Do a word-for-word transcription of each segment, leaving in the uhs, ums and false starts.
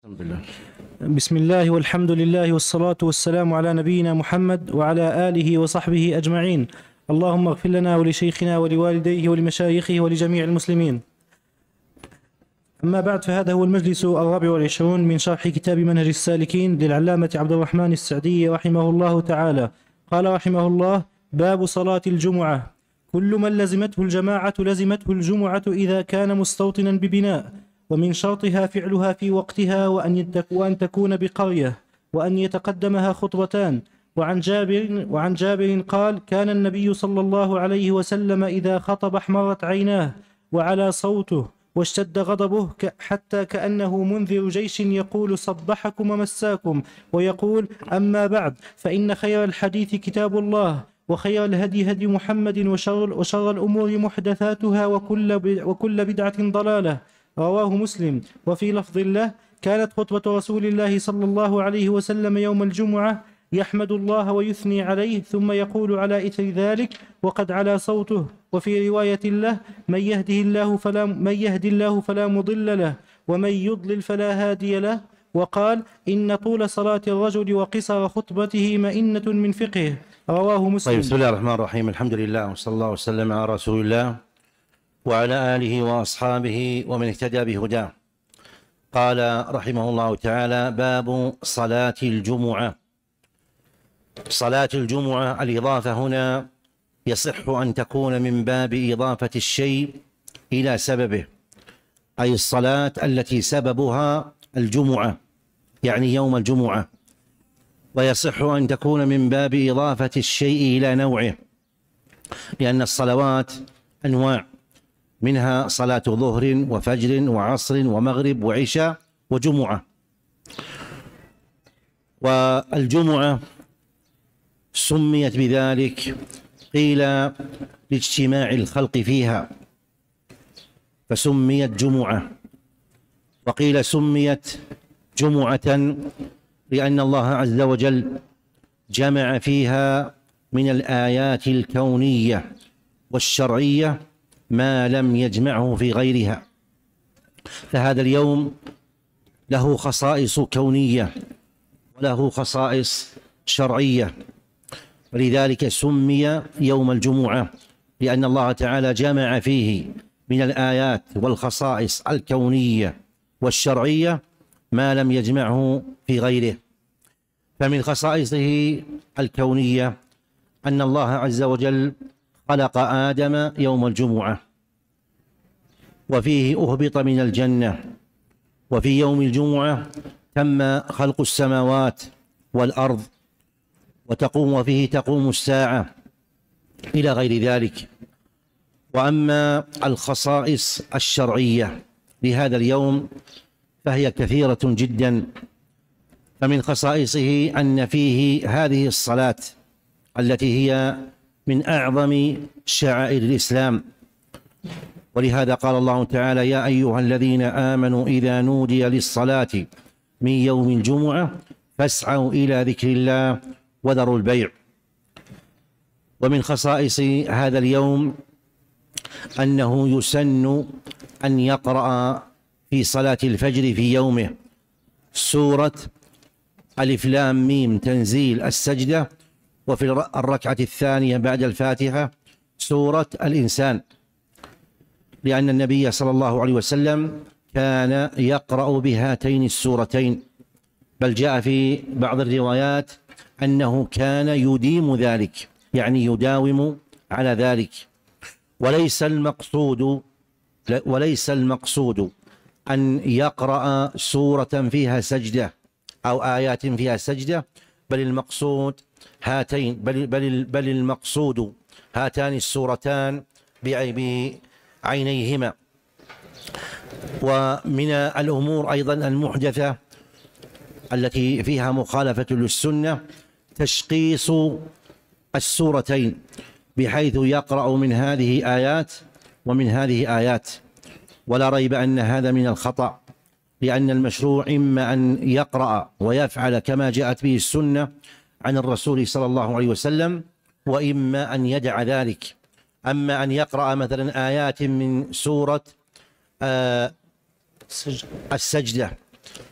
بسم الله والحمد لله والصلاة والسلام على نبينا محمد وعلى آله وصحبه أجمعين. اللهم اغفر لنا ولشيخنا ولوالديه ولمشايخه ولجميع المسلمين. أما بعد، فهذا هو المجلس الرابع والعشرون من شرح كتاب منهج السالكين للعلامة عبد الرحمن السعدي رحمه الله تعالى. قال رحمه الله: باب صلاة الجمعة. كل من لزمته الجماعة لزمته الجمعة إذا كان مستوطنا ببناء، ومن شرطها فعلها في وقتها، وأن تكون بقرية، وأن يتقدمها خطبتان. وعن جابر, وعن جابر قال: كان النبي صلى الله عليه وسلم إذا خطب احمرت عيناه وعلى صوته واشتد غضبه حتى كأنه منذر جيش يقول: صبحكم ومساكم، ويقول: أما بعد، فإن خير الحديث كتاب الله، وخير الهدي هدي محمد، وشر, وشر الأمور محدثاتها، وكل, وكل بدعة ضلالة. رواه مسلم. وفي لفظ له: كانت خطبة رسول الله صلى الله عليه وسلم يوم الجمعة يحمد الله ويثني عليه، ثم يقول على إثر ذلك: وقد علا صوته. وفي رواية له: من يهده الله فلا, من يهد الله فلا مضل له، ومن يضلل فلا هادي له. وقال: إن طول صلاة الرجل وقصر خطبته مئنة من فقهه. رواه مسلم. طيب، بسم الله الرحمن الرحيم. الحمد لله، وصلى الله وسلم على رسول الله وعلى آله وأصحابه ومن اهتدى بهداه. قال رحمه الله تعالى: باب صلاة الجمعة. صلاة الجمعة، الإضافة هنا يصح أن تكون من باب إضافة الشيء إلى سببه، أي الصلاة التي سببها الجمعة، يعني يوم الجمعة. ويصح أن تكون من باب إضافة الشيء إلى نوعه، لأن الصلوات أنواع، منها صلاة ظهر وفجر وعصر ومغرب وعشاء وجمعة. والجمعة سميت بذلك قيل لاجتماع الخلق فيها فسميت جمعة، وقيل سميت جمعة لأن الله عز وجل جمع فيها من الآيات الكونية والشرعية ما لم يجمعه في غيرها. فهذا اليوم له خصائص كونية وله خصائص شرعية، ولذلك سمي يوم الجمعة، لأن الله تعالى جمع فيه من الآيات والخصائص الكونية والشرعية ما لم يجمعه في غيره. فمن خصائصه الكونية أن الله عز وجل خلق آدم يوم الجمعة، وفيه أهبط من الجنة، وفي يوم الجمعة تم خلق السماوات والأرض، وتقوم وفيه تقوم الساعة، إلى غير ذلك. وأما الخصائص الشرعية لهذا اليوم فهي كثيرة جدا. فمن خصائصه أن فيه هذه الصلاة التي هي من أعظم شعائر الإسلام، ولهذا قال الله تعالى: يا أيها الذين آمنوا إذا نودي للصلاة من يوم الجمعة فاسعوا إلى ذكر الله وذروا البيع. ومن خصائص هذا اليوم أنه يسن أن يقرأ في صلاة الفجر في يومه سورة ألف لام ميم تنزيل السجدة، وفي الركعة الثانية بعد الفاتحة سورة الإنسان، لأن النبي صلى الله عليه وسلم كان يقرأ بهاتين السورتين، بل جاء في بعض الروايات أنه كان يديم ذلك، يعني يداوم على ذلك. وليس المقصود وليس المقصود أن يقرأ سورة فيها سجدة أو آيات فيها سجدة، بل المقصود هاتين بل, بل, بل المقصود هاتان السورتان بعينيهما. ومن الأمور أيضا المحدثة التي فيها مخالفة للسنة تشخيص السورتين، بحيث يقرأ من هذه آيات ومن هذه آيات، ولا ريب أن هذا من الخطأ، لأن المشروع إما أن يقرأ ويفعل كما جاءت به السنة عن الرسول صلى الله عليه وسلم، وإما أن يدع ذلك. أما أن يقرأ مثلا آيات من سورة آه السجدة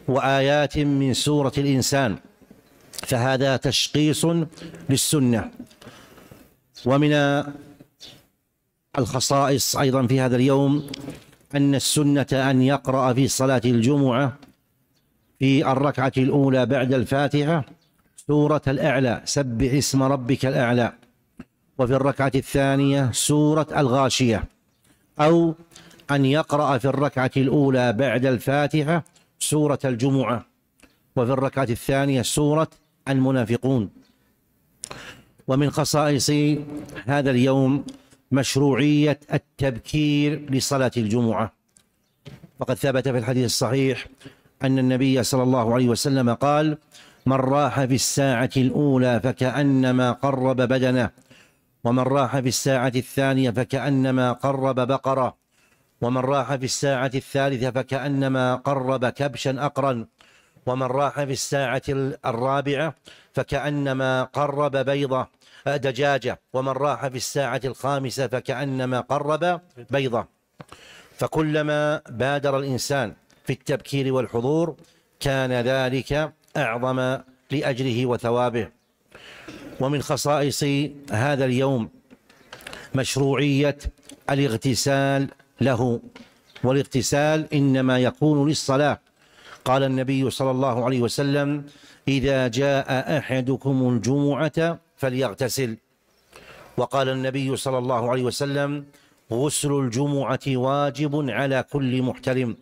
وآيات من سورة الإنسان، فهذا تشخيص للسنة. ومن الخصائص أيضا في هذا اليوم أن السنة أن يقرأ في صلاة الجمعة في الركعة الأولى بعد الفاتحة سورة الأعلى، سبح اسم ربك الأعلى، وفي الركعة الثانية سورة الغاشية، أو أن يقرأ في الركعة الأولى بعد الفاتحة سورة الجمعة، وفي الركعة الثانية سورة المنافقون. ومن خصائص هذا اليوم مشروعية التبكير لصلاة الجمعة، فقد ثبت في الحديث الصحيح أن النبي صلى الله عليه وسلم قال: من راح في الساعة الأولى فكأنما قرب بدنه، ومن راح في الساعة الثانية فكأنما قرب بقرة، ومن راح في الساعة الثالثة فكأنما قرب كبشا أقرا، ومن راح في الساعة الرابعة فكأنما قرب بيضة دجاجة، ومن راح في الساعة الخامسة فكأنما قرب بيضة. فكلما بادر الإنسان في التبكير والحضور كان ذلك أعظم لأجره وثوابه. ومن خصائص هذا اليوم مشروعية الاغتسال له، والاغتسال إنما يكون للصلاة. قال النبي صلى الله عليه وسلم: إذا جاء أحدكم الجمعة فليغتسل. وقال النبي صلى الله عليه وسلم: غسل الجمعة واجب على كل محترم.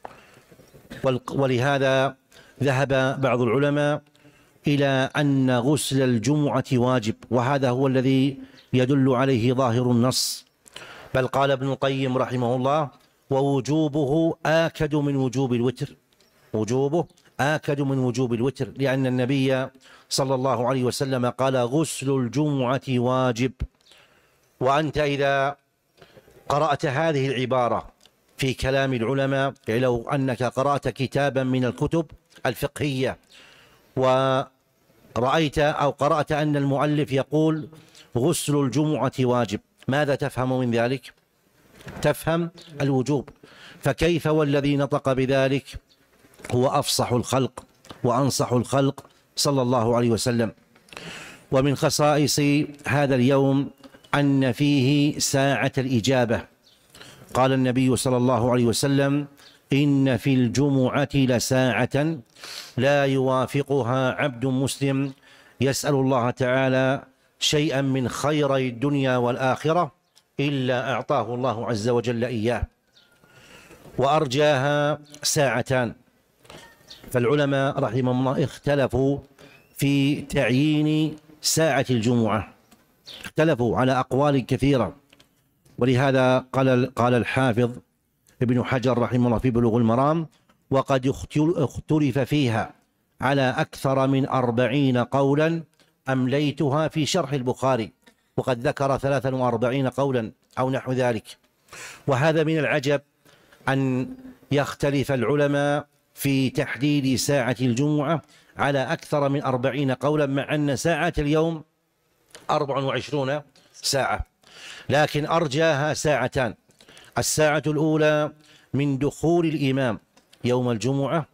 ولهذا ذهب بعض العلماء إلى أن غسل الجمعة واجب، وهذا هو الذي يدل عليه ظاهر النص. بل قال ابن القيم رحمه الله: ووجوبه آكد من وجوب الوتر، وجوبه آكد من وجوب الوتر، لأن النبي صلى الله عليه وسلم قال: غسل الجمعة واجب. وأنت إذا قرأت هذه العبارة في كلام العلماء، يعني لو أنك قرأت كتابا من الكتب الفقهية ورأيت أو قرأت أن المؤلف يقول غسل الجمعة واجب، ماذا تفهم من ذلك؟ تفهم الوجوب. فكيف والذي نطق بذلك هو أفصح الخلق وأنصح الخلق صلى الله عليه وسلم. ومن خصائص هذا اليوم أن فيه ساعة الإجابة. قال النبي صلى الله عليه وسلم: إن في الجمعة لساعة لا يوافقها عبد مسلم يسأل الله تعالى شيئا من خيري الدنيا والآخرة إلا أعطاه الله عز وجل إياه. وأرجاها ساعتان. فالعلماء رحمهم الله اختلفوا في تعيين ساعة الجمعة، اختلفوا على أقوال كثيرة. ولهذا قال قال الحافظ ابن حجر رحمه الله في بلوغ المرام: وقد اختلف فيها على أكثر من أربعين قولا أمليتها في شرح البخاري، وقد ذكر ثلاثا وأربعين قولا أو نحو ذلك. وهذا من العجب أن يختلف العلماء في تحديد ساعة الجمعة على أكثر من أربعين قولا، مع أن ساعة اليوم أربع وعشرون ساعة، لكن أرجاها ساعتان. الساعة الأولى من دخول الإمام يوم الجمعة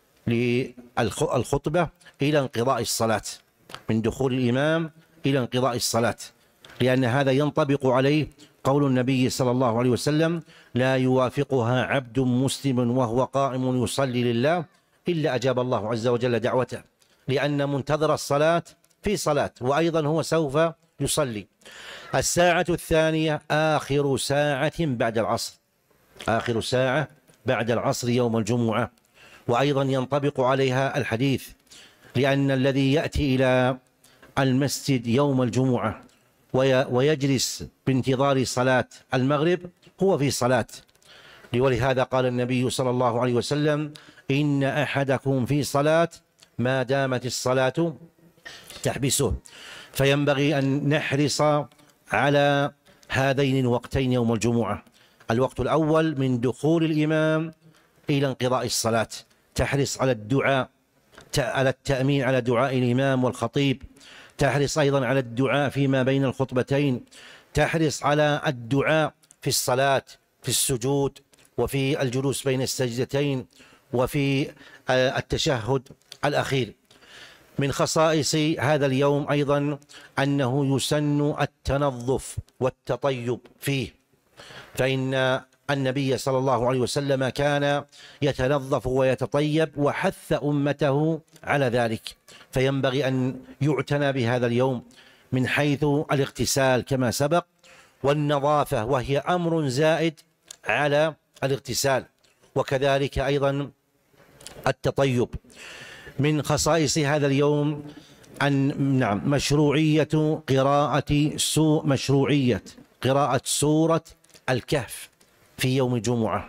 للخطبة إلى انقضاء الصلاة، من دخول الإمام إلى انقضاء الصلاة، لأن هذا ينطبق عليه قول النبي صلى الله عليه وسلم: لا يوافقها عبد مسلم وهو قائم يصلي لله إلا أجاب الله عز وجل دعوته، لأن منتظر الصلاة في صلاة، وأيضا هو سوف يصلي. الساعة الثانية آخر ساعة بعد العصر، آخر ساعة بعد العصر يوم الجمعة، وأيضا ينطبق عليها الحديث، لأن الذي يأتي إلى المسجد يوم الجمعة ويجلس بانتظار صلاة المغرب هو في صلاة. ولهذا قال النبي صلى الله عليه وسلم: إن أحدكم في صلاة ما دامت الصلاة تحبسه. فينبغي أن نحرص على هذين الوقتين يوم الجمعة. الوقت الأول من دخول الإمام إلى انقضاء الصلاة، تحرص على الدعاء، على التأمين على دعاء الإمام والخطيب، تحرص أيضا على الدعاء فيما بين الخطبتين، تحرص على الدعاء في الصلاة، في السجود، وفي الجلوس بين السجدتين، وفي التشهد الأخير. من خصائص هذا اليوم أيضا أنه يسن التنظف والتطيب فيه، فإن النبي صلى الله عليه وسلم كان يتنظف ويتطيب وحث أمته على ذلك، فينبغي أن يعتنى بهذا اليوم من حيث الاغتسال كما سبق، والنظافة وهي أمر زائد على الاغتسال، وكذلك أيضا التطيب. من خصائص هذا اليوم أن نعم مشروعية قراءة سو مشروعية قراءة سورة الكهف في يوم الجمعة،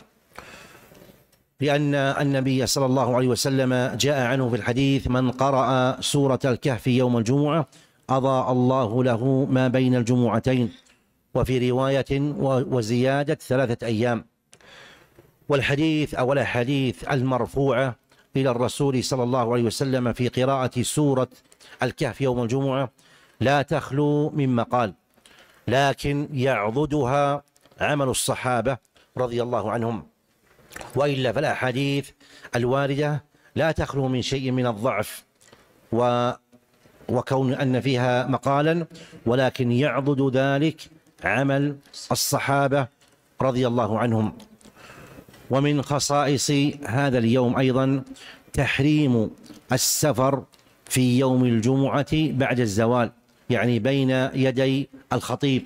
لأن النبي صلى الله عليه وسلم جاء عنه في الحديث: من قرأ سورة الكهف يوم الجمعة أضاء الله له ما بين الجمعتين، وفي رواية وزيادة ثلاثة أيام. والحديث أو الأحاديث المرفوعة إلى الرسول صلى الله عليه وسلم في قراءة سورة الكهف يوم الجمعة لا تخلو من مقال، لكن يعضدها عمل الصحابة رضي الله عنهم، وإلا فالأحاديث الواردة لا تخلو من شيء من الضعف و وكون أن فيها مقالا، ولكن يعضد ذلك عمل الصحابة رضي الله عنهم. ومن خصائص هذا اليوم أيضا تحريم السفر في يوم الجمعة بعد الزوال، يعني بين يدي الخطيب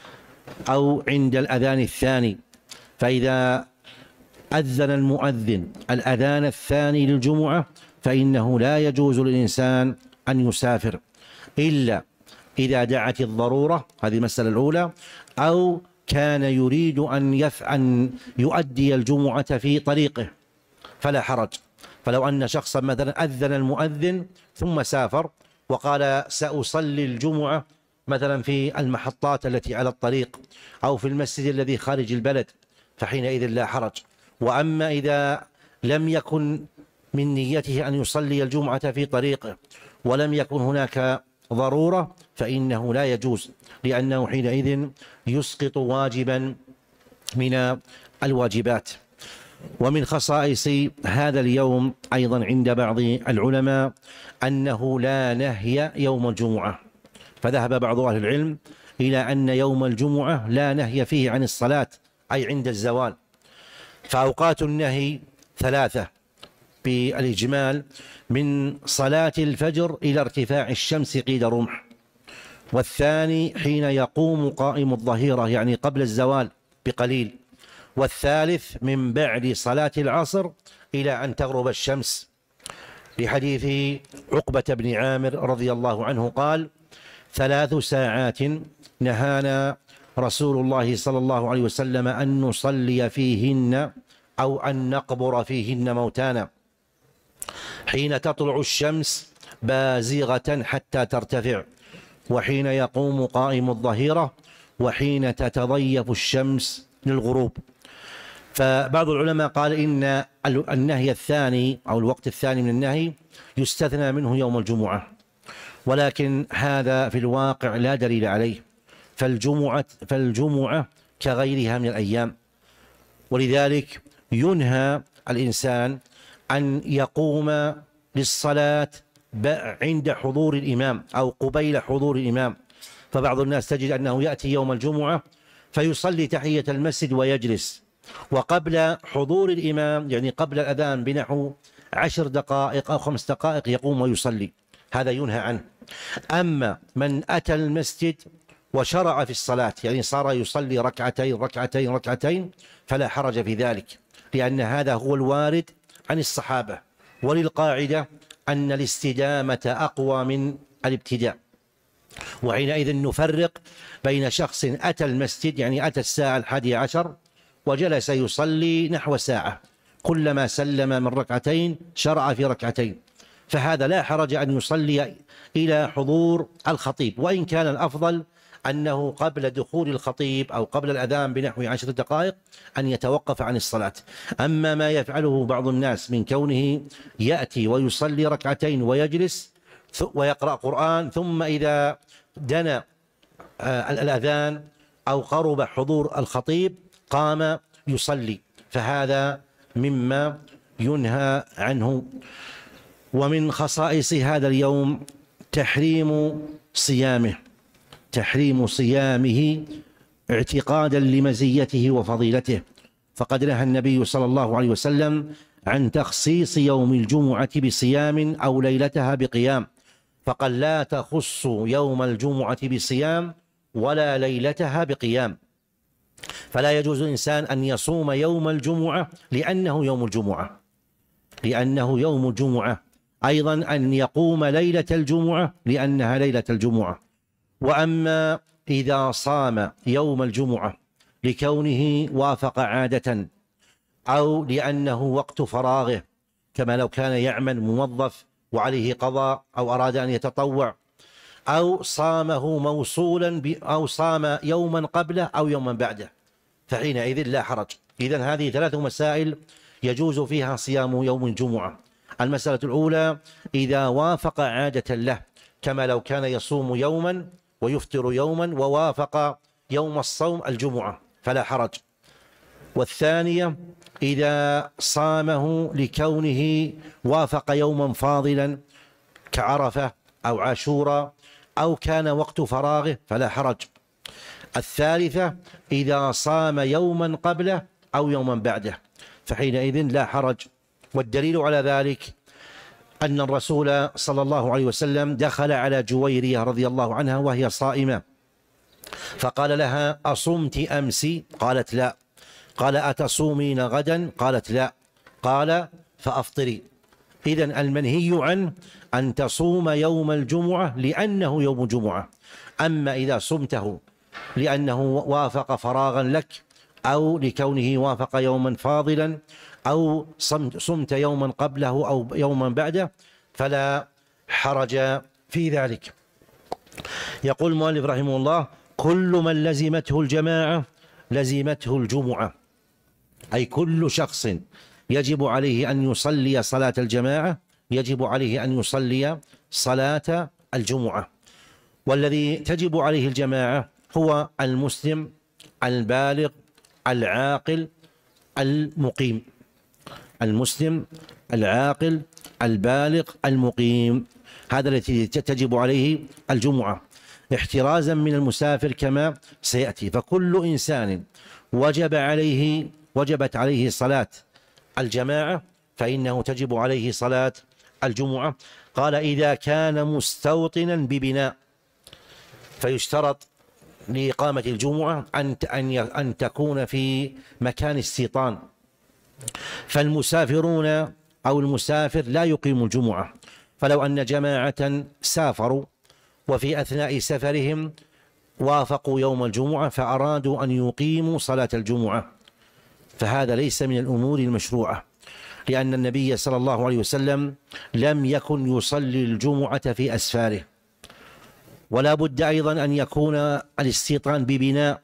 أو عند الأذان الثاني. فإذا أذن المؤذن الأذان الثاني للجمعة فإنه لا يجوز للإنسان أن يسافر إلا إذا دعت الضرورة، هذه المسألة الأولى، أو كان يريد أن يفعل يؤدي الجمعة في طريقه فلا حرج. فلو أن شخصا مثلا أذن المؤذن ثم سافر وقال سأصلي الجمعة مثلا في المحطات التي على الطريق أو في المسجد الذي خارج البلد فحينئذ لا حرج. وأما إذا لم يكن من نيته أن يصلي الجمعة في طريقه ولم يكن هناك ضرورة فإنه لا يجوز، لأنه حينئذ يسقط واجبا من الواجبات. ومن خصائص هذا اليوم أيضا عند بعض العلماء أنه لا نهي يوم الجمعة، فذهب بعض أهل العلم إلى أن يوم الجمعة لا نهي فيه عن الصلاة، أي عند الزوال. فأوقات النهي ثلاثة بالإجمال: من صلاة الفجر إلى ارتفاع الشمس قيد رمح، والثاني حين يقوم قائم الظهيرة يعني قبل الزوال بقليل، والثالث من بعد صلاة العصر إلى أن تغرب الشمس، لحديث عقبة بن عامر رضي الله عنه قال: ثلاث ساعات نهانا رسول الله صلى الله عليه وسلم أن نصلي فيهن أو أن نقبر فيهن موتانا: حين تطلع الشمس بازغة حتى ترتفع، وحين يقوم قائم الظهيرة، وحين تتضيف الشمس للغروب. فبعض العلماء قال إن النهي الثاني أو الوقت الثاني من النهي يستثنى منه يوم الجمعة، ولكن هذا في الواقع لا دليل عليه، فالجمعة, فالجمعة كغيرها من الأيام، ولذلك ينهى الإنسان أن يقوم للصلاة عند حضور الإمام أو قبيل حضور الإمام. فبعض الناس تجد أنه يأتي يوم الجمعة فيصلي تحية المسجد ويجلس، وقبل حضور الإمام يعني قبل الأذان بنحو عشر دقائق أو خمس دقائق يقوم ويصلي، هذا ينهى عنه. أما من أتى المسجد وشرع في الصلاة يعني صار يصلي ركعتين ركعتين ركعتين فلا حرج في ذلك، لأن هذا هو الوارد عن الصحابة، وللقاعدة أن الاستدامة أقوى من الابتداء. وحينئذ نفرق بين شخص أتى المسجد يعني أتى الساعة الحادية عشر وجلس يصلي نحو ساعة، كلما سلم من ركعتين شرع في ركعتين، فهذا لا حرج أن يصلي إلى حضور الخطيب، وإن كان الأفضل أنه قبل دخول الخطيب أو قبل الأذان بنحو عشر دقائق أن يتوقف عن الصلاة. أما ما يفعله بعض الناس من كونه يأتي ويصلي ركعتين ويجلس ويقرأ قرآن، ثم إذا دنا الأذان أو قرب حضور الخطيب قام يصلي، فهذا مما ينهى عنه. ومن خصائص هذا اليوم تحريم صيامه تحريم صيامه اعتقادا لمزيته وفضيلته، فقد نهى النبي صلى الله عليه وسلم عن تخصيص يوم الجمعة بصيام أو ليلتها بقيام، فقال لا تخص يوم الجمعة بصيام ولا ليلتها بقيام. فلا يجوز الإنسان أن يصوم يوم الجمعة لأنه يوم الجمعة لأنه يوم الجمعة أيضا أن يقوم ليلة الجمعة لأنها ليلة الجمعة. وأما إذا صام يوم الجمعة لكونه وافق عادة أو لأنه وقت فراغه، كما لو كان يعمل موظف وعليه قضاء أو أراد أن يتطوع، أو صامه موصولا أو صام يوما قبله أو يوما بعده، فحينئذ لا حرج. إذن هذه ثلاث مسائل يجوز فيها صيام يوم الجمعة. المسألة الأولى إذا وافق عادة له، كما لو كان يصوم يوما ويفطر يوما ووافق يوم الصوم الجمعة فلا حرج. والثانية إذا صامه لكونه وافق يوما فاضلا كعرفة أو عاشوراء أو كان وقت فراغه فلا حرج. الثالثة إذا صام يوما قبله أو يوما بعده فحينئذ لا حرج. والدليل على ذلك أن الرسول صلى الله عليه وسلم دخل على جويرية رضي الله عنها وهي صائمة، فقال لها أصمت أمس؟ قالت لا. قال أتصومين غدا؟ قالت لا. قال فأفطري. إذن المنهي عنه أن تصوم يوم الجمعة لأنه يوم الجمعة. أما إذا صمته لأنه وافق فراغا لك أو لكونه وافق يوما فاضلا أو صمت يوما قبله أو يوما بعده فلا حرج في ذلك. يقول المؤلف رحمه الله: كل من لزمته الجماعة لزمته الجمعة، أي كل شخص يجب عليه أن يصلي صلاة الجماعة يجب عليه أن يصلي صلاة الجمعة. والذي تجب عليه الجماعة هو المسلم البالغ العاقل المقيم المسلم العاقل البالغ المقيم، هذا الذي تجب عليه الجمعة احترازا من المسافر كما سيأتي. فكل إنسان وجب عليه وجبت عليه صلاة الجماعة فإنه تجب عليه صلاة الجمعة. قال: إذا كان مستوطنا ببناء، فيشترط لإقامة الجمعة أن أن تكون في مكان استيطان، فالمسافرون أو المسافر لا يقيم الجمعة. فلو أن جماعة سافروا وفي أثناء سفرهم وافقوا يوم الجمعة فأرادوا أن يقيموا صلاة الجمعة، فهذا ليس من الأمور المشروعة، لأن النبي صلى الله عليه وسلم لم يكن يصلي الجمعة في أسفاره. ولا بد أيضا أن يكون الاستيطان ببناء،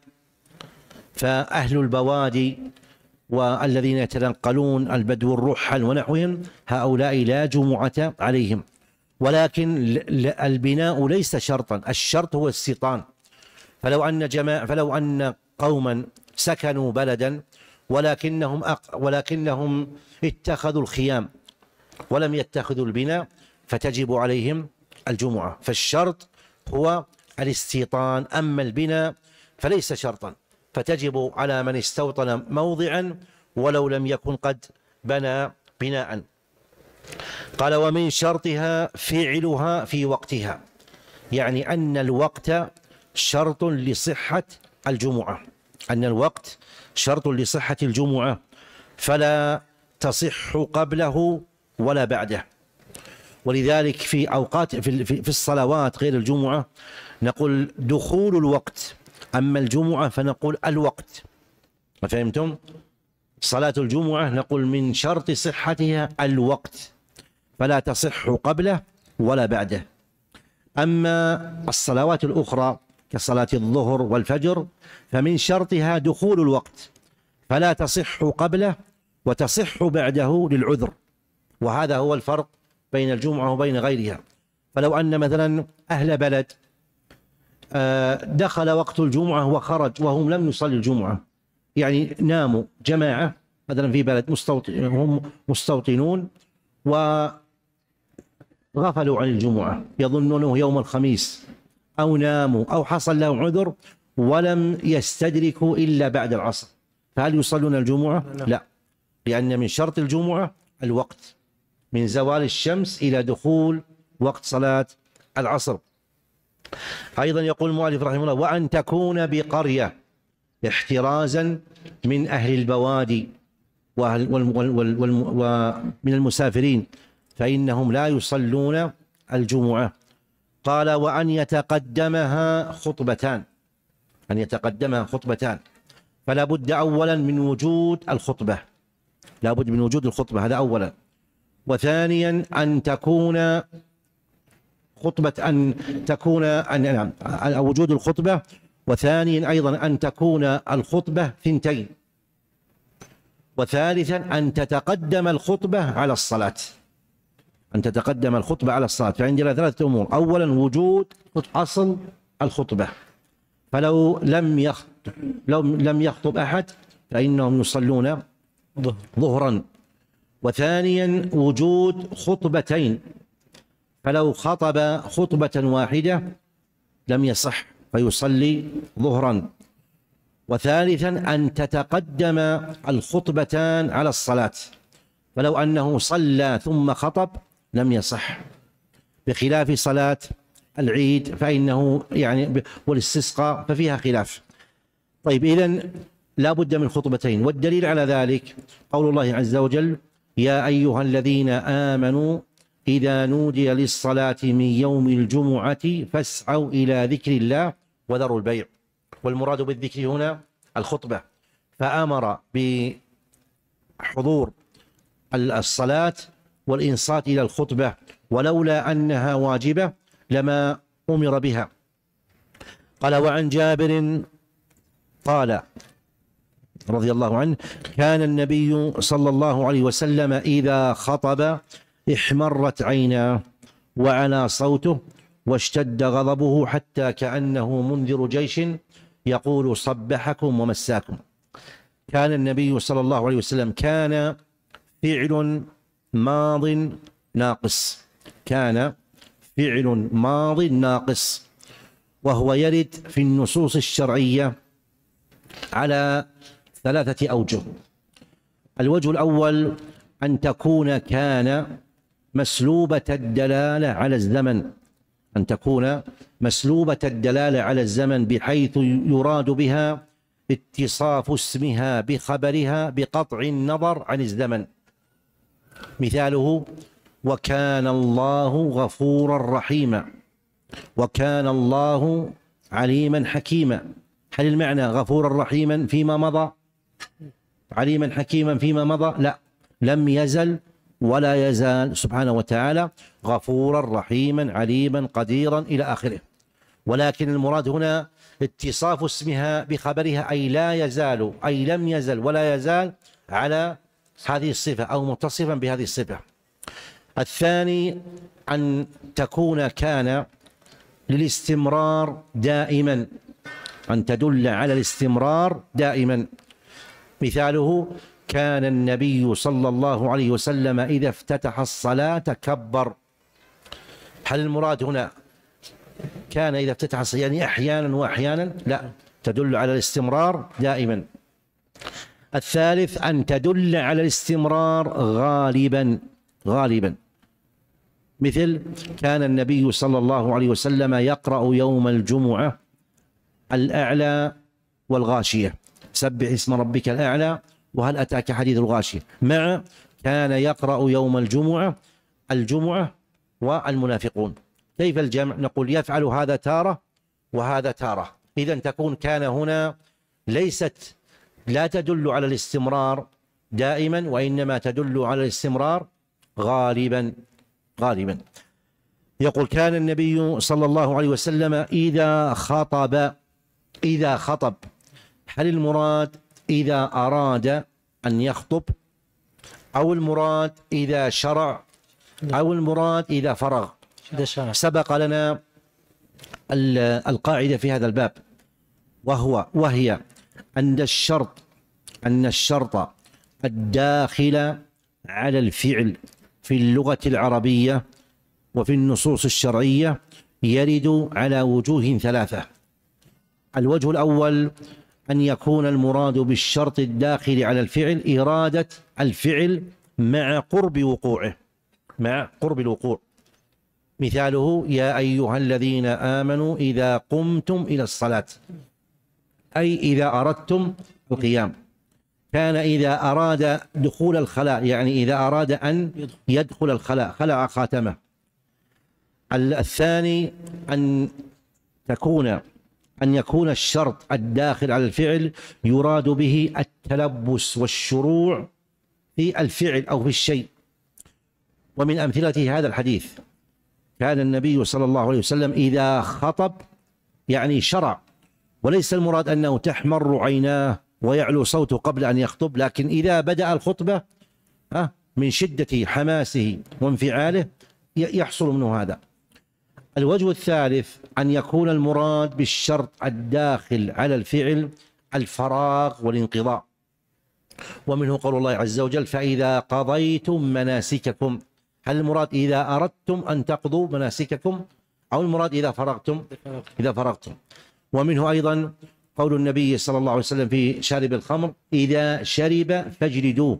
فأهل البوادي والذين يتنقلون البدو الرحل ونحوهم هؤلاء لا جمعة عليهم. ولكن البناء ليس شرطا، الشرط هو الاستيطان. فلو أن جماعة فلو أن قوما سكنوا بلدا ولكنهم أق ولكنهم اتخذوا الخيام ولم يتخذوا البناء فتجب عليهم الجمعة. فالشرط هو الاستيطان، أما البناء فليس شرطا، فتجب على من استوطن موضعا ولو لم يكن قد بنى بناء. قال: ومن شرطها فعلها في وقتها، يعني أن الوقت شرط لصحة الجمعة أن الوقت شرط لصحة الجمعة فلا تصح قبله ولا بعده. ولذلك في أوقات في, في الصلوات غير الجمعة نقول دخول الوقت، أما الجمعة فنقول الوقت. فهمتم؟ صلاة الجمعة نقول من شرط صحتها الوقت، فلا تصح قبله ولا بعده. أما الصلوات الأخرى كصلاة الظهر والفجر فمن شرطها دخول الوقت، فلا تصح قبله وتصح بعده للعذر، وهذا هو الفرق بين الجمعة وبين غيرها. فلو أن مثلا أهل بلد دخل وقت الجمعة وخرج وهم لم يصلوا الجمعة، يعني ناموا جماعة مثلا في بلد مستوطن هم مستوطنون وغفلوا عن الجمعة، يظنونه يوم الخميس أو ناموا أو حصل لهم عذر ولم يستدركوا إلا بعد العصر، فهل يصلون الجمعة؟ لا، لأن من شرط الجمعة الوقت، من زوال الشمس إلى دخول وقت صلاة العصر. أيضا يقول المؤلف رحمه الله: وأن تكون بقرية احترازا من أهل البوادي ومن المسافرين فإنهم لا يصلون الجمعة. قال: وأن يتقدمها خطبتان، أن يتقدمها خطبتان، فلا بد أولا من وجود الخطبة، لا بد من وجود الخطبة، هذا أولا. وثانيا أن تكون خطبة أن تكون أن نعم وجود الخطبة، وثانيا أيضا أن تكون الخطبة ثنتين، وثالثا أن تتقدم الخطبة على الصلاة، أن تتقدم الخطبة على الصلاة. فعندنا ثلاثة أمور: أولا وجود أصل الخطبة، فلو لم يخطب لو لم يخطب أحد فإنهم يصلون ظهرا. وثانيا وجود خطبتين، فلو خطب خطبة واحدة لم يصح فيصلي ظهرا. وثالثا أن تتقدم الخطبتان على الصلاة، فلو أنه صلى ثم خطب لم يصح، بخلاف صلاة العيد فإنه يعني والاستسقاء ففيها خلاف. طيب، إذن لا بد من خطبتين، والدليل على ذلك قول الله عز وجل: يا أيها الذين آمنوا إذا نودي للصلاة من يوم الجمعة فاسعوا إلى ذكر الله وذروا البيع. والمراد بالذكر هنا الخطبة، فأمر بحضور الصلاة والإنصات إلى الخطبة، ولولا أنها واجبة لما أمر بها. قال: وعن جابر قال رضي الله عنه: كان النبي صلى الله عليه وسلم إذا خطب احمرت عيناه وعلى صوته واشتد غضبه حتى كأنه منذر جيش يقول صبحكم ومساكم. كان النبي صلى الله عليه وسلم كان فعل ماض ناقص، كان فعل ماض ناقص، وهو يرد في النصوص الشرعية على ثلاثة أوجه. الوجه الأول أن تكون كان مسلوبة الدلالة على الزمن، أن تكون مسلوبة الدلالة على الزمن بحيث يراد بها اتصاف اسمها بخبرها بقطع النظر عن الزمن. مثاله: وكان الله غفورا رحيما، وكان الله عليما حكيما. هل المعنى غفورا رحيما فيما مضى، عليما حكيما فيما مضى؟ لا، لم يزل ولا يزال سبحانه وتعالى غفورا رحيما عليما قديرا إلى آخره. ولكن المراد هنا اتصاف اسمها بخبرها، أي لا يزال، أي لم يزل ولا يزال على هذه الصفة أو متصفا بهذه الصفة. الثاني أن تكون كان للاستمرار دائما، أن تدل على الاستمرار دائما. مثاله: كان النبي صلى الله عليه وسلم إذا افتتح الصلاة كبر. هل المراد هنا كان إذا افتتح الصلاة يعني أحيانا وأحيانا؟ لا، تدل على الاستمرار دائما. الثالث أن تدل على الاستمرار غالبا، غالبا. مثل: كان النبي صلى الله عليه وسلم يقرأ يوم الجمعة الأعلى والغاشية، سبح اسم ربك الأعلى وهل أتاك حديث الغاشية، مع كان يقرأ يوم الجمعة الجمعة والمنافقون. كيف الجمع؟ نقول يفعل هذا تارة وهذا تارة. إذن تكون كان هنا ليست لا تدل على الاستمرار دائما، وإنما تدل على الاستمرار غالبا، غالبا. يقول: كان النبي صلى الله عليه وسلم إذا خطب، إذا خطب. هل المراد إذا أراد أن يخطب، أو المراد إذا شرع، أو المراد إذا فرغ؟ سبق لنا القاعدة في هذا الباب، وهو وهي أن الشرط أن الشرط الداخل على الفعل في اللغة العربية وفي النصوص الشرعية يرد على وجوه ثلاثة. الوجه الأول أن يكون المراد بالشرط الداخل على الفعل إرادة الفعل مع قرب وقوعه، مع قرب الوقوع. مثاله: يا أيها الذين آمنوا إذا قمتم إلى الصلاة، أي إذا أردتم القيام. كان إذا أراد دخول الخلاء، يعني إذا أراد أن يدخل الخلاء خلع خاتمه. الثاني أن تكون أن يكون الشرط الداخل على الفعل يراد به التلبس والشروع في الفعل أو في الشيء. ومن أمثلة هذا الحديث كان النبي صلى الله عليه وسلم إذا خطب يعني شرع، وليس المراد أنه تحمر عيناه ويعلو صوته قبل أن يخطب، لكن إذا بدأ الخطبة من شدة حماسه وانفعاله يحصل منه هذا. الوجه الثالث أن يكون المراد بالشرط الداخل على الفعل الفراغ والانقضاء، ومنه قول الله عز وجل: فإذا قضيتم مناسككم. هل المراد إذا أردتم أن تقضوا مناسككم، أو المراد إذا فرغتم؟ إذا فرغتم. ومنه أيضا قول النبي صلى الله عليه وسلم في شارب الخمر: إذا شرب فاجلدوه.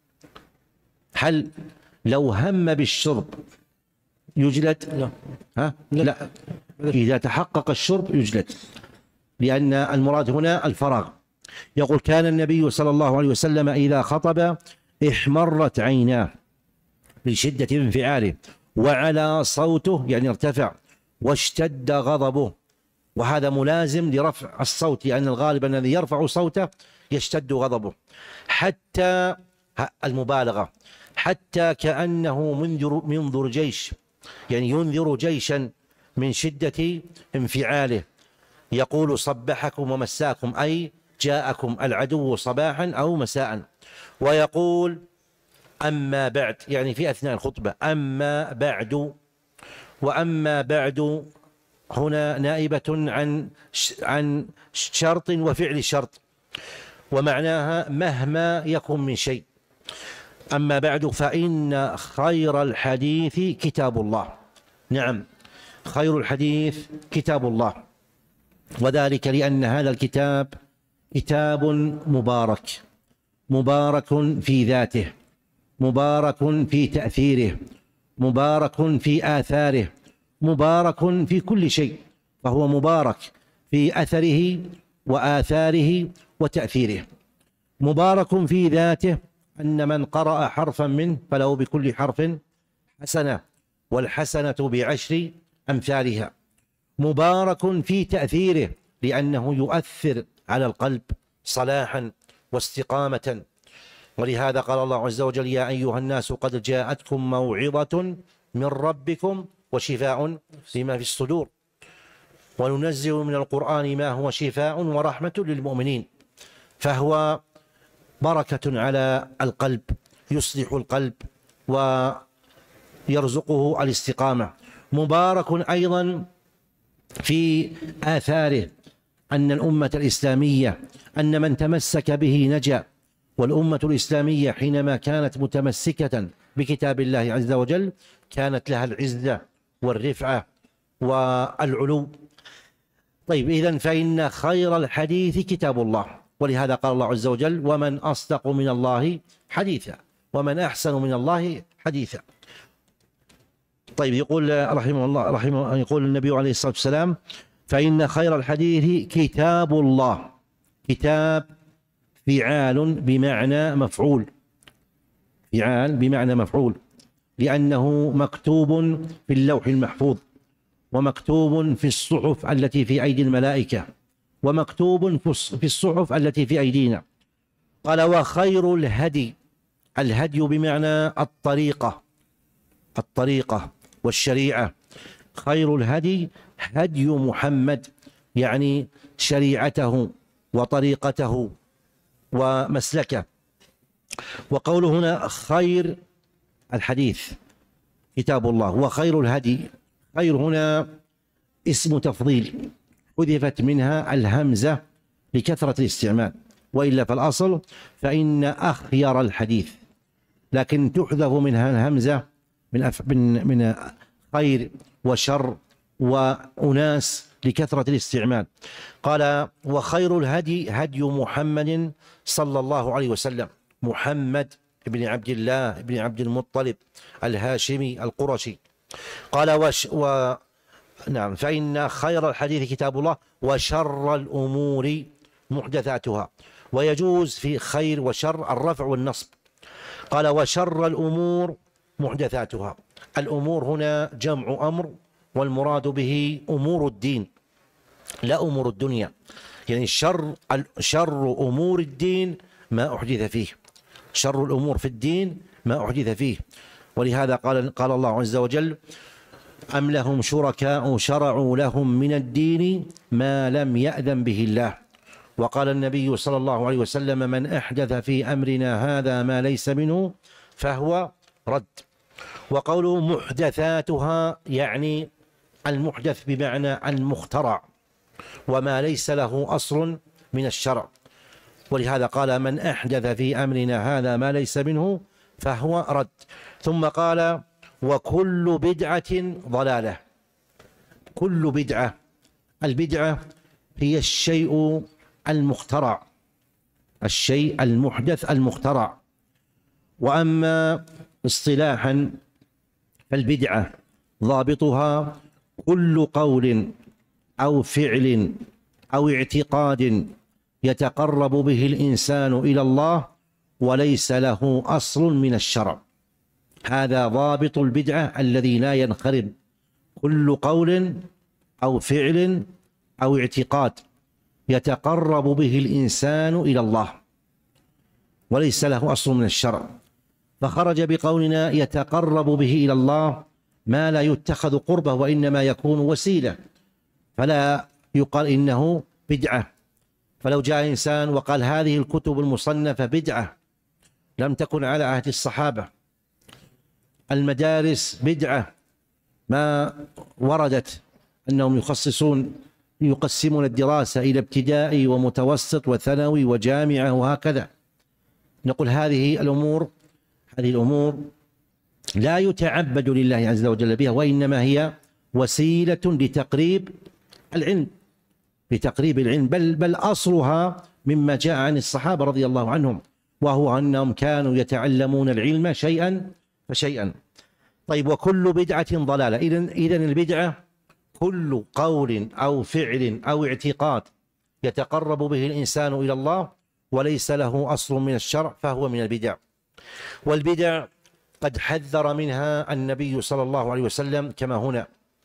هل لو هم بالشرب يجلد؟ لا. ها؟ لا. لا، إذا تحقق الشرب يجلد، لأن المراد هنا الفراغ. يقول: كان النبي صلى الله عليه وسلم إذا خطب احمرت عيناه بشدة انفعاله، وعلى صوته يعني ارتفع، واشتد غضبه. وهذا ملازم لرفع الصوت، لأن الغالب الذي يرفع صوته يشتد غضبه، حتى المبالغة، حتى كأنه منذر منذر جيش، يعني ينذر جيشا من شدة انفعاله. يقول: صبحكم ومساكم، أي جاءكم العدو صباحا أو مساء. ويقول: أما بعد، يعني في أثناء الخطبة: أما بعد. وأما بعد هنا نائبة عن عن شرط وفعل شرط، ومعناها مهما يكن من شيء. أما بعد فإن خير الحديث كتاب الله. نعم، خير الحديث كتاب الله، وذلك لأن هذا الكتاب كتاب مبارك، مبارك في ذاته، مبارك في تأثيره، مبارك في آثاره، مبارك في كل شيء. فهو مبارك في أثره وآثاره وتأثيره. مبارك في ذاته، أن من قرأ حرفا منه فله بكل حرف حسنة، والحسنة بعشر أمثالها. مبارك في تأثيره، لأنه يؤثر على القلب صلاحا واستقامة. ولهذا قال الله عز وجل: يا أيها الناس قد جاءتكم موعظة من ربكم وشفاء لما في الصدور، وننزل من القرآن ما هو شفاء ورحمة للمؤمنين. فهو بركة على القلب، يصلح القلب ويرزقه الاستقامة. مبارك أيضا في آثاره، أن الأمة الإسلامية، أن من تمسك به نجا. والأمة الإسلامية حينما كانت متمسكة بكتاب الله عز وجل كانت لها العزة والرفعة والعلو. طيب، إذن فإن خير الحديث كتاب الله، ولهذا قال الله عز وجل: ومن أصدق من الله حديثا، ومن أحسن من الله حديثا. طيب، يقول رحمه الله رحمه يقول النبي عليه الصلاة والسلام: فإن خير الحديث كتاب الله. كتاب فعال بمعنى مفعول، فعال بمعنى مفعول، لأنه مكتوب في اللوح المحفوظ، ومكتوب في الصحف التي في أيدي الملائكة، ومكتوب في الصحف التي في أيدينا. قال: وخير الهدي. الهدي بمعنى الطريقة، الطريقة والشريعة. خير الهدي هدي محمد، يعني شريعته وطريقته ومسلكه. وقوله هنا خير الحديث كتاب الله، وخير الهدي، خير هنا اسم تفضيل حذفت منها الهمزة لكثرة الاستعمال، وإلا فالأصل فإن أخير الحديث، لكن تحذف منها الهمزة من من من خير وشر وأناس لكثرة الاستعمال. قال: وخير الهدي هدي محمد صلى الله عليه وسلم. محمد بن عبد الله بن عبد المطلب الهاشمي القرشي. قال: وش و نعم فإن خير الحديث كتاب الله وشر الأمور محدثاتها. ويجوز في خير وشر الرفع والنصب. قال: وشر الأمور محدثاتها. الأمور هنا جمع أمر، والمراد به أمور الدين لا أمور الدنيا، يعني شر شر أمور الدين ما أحدث فيه، شر الأمور في الدين ما أحدث فيه. ولهذا قال قال الله عز وجل: أم لهم شركاء شرعوا لهم من الدين ما لم يأذن به الله. وقال النبي صلى الله عليه وسلم: من أحدث في أمرنا هذا ما ليس منه فهو رد. وقوله محدثاتها يعني المحدث بمعنى المخترع وما ليس له أصل من الشرع. ولهذا قال: من أحدث في أمرنا هذا ما ليس منه فهو رد. ثم قال: وكل بدعة ضلالة. كل بدعة، البدعة هي الشيء المخترع، الشيء المحدث المخترع. وأما اصطلاحا فالبدعة ضابطها كل قول أو فعل أو اعتقاد يتقرب به الإنسان إلى الله وليس له أصل من الشرع. هذا ضابط البدعة الذي لا ينخرم: كل قول أو فعل أو اعتقاد يتقرب به الإنسان إلى الله وليس له أصل من الشرع. فخرج بقولنا يتقرب به إلى الله ما لا يتخذ قربه وإنما يكون وسيلة، فلا يقال إنه بدعة. فلو جاء إنسان وقال هذه الكتب المصنفة بدعة لم تكن على عهد الصحابة، المدارس بدعة ما وردت أنهم يخصصون يقسمون الدراسة إلى ابتدائي ومتوسط وثانوي وجامعة وهكذا، نقول هذه الأمور هذه الأمور لا يتعبد لله عز وجل بها، وإنما هي وسيلة لتقريب العلم لتقريب العلم بل بل أصلها مما جاء عن الصحابة رضي الله عنهم، وهو أنهم كانوا يتعلمون العلم شيئا فشيئا. طيب، وكل بدعة ضلالة. إذن إذن البدعة كل قول أو فعل أو اعتقاد يتقرب به الإنسان إلى الله وليس له أصل من الشرع فهو من البدع. والبدع قد حذر منها النبي صلى الله عليه وسلم كما هنا،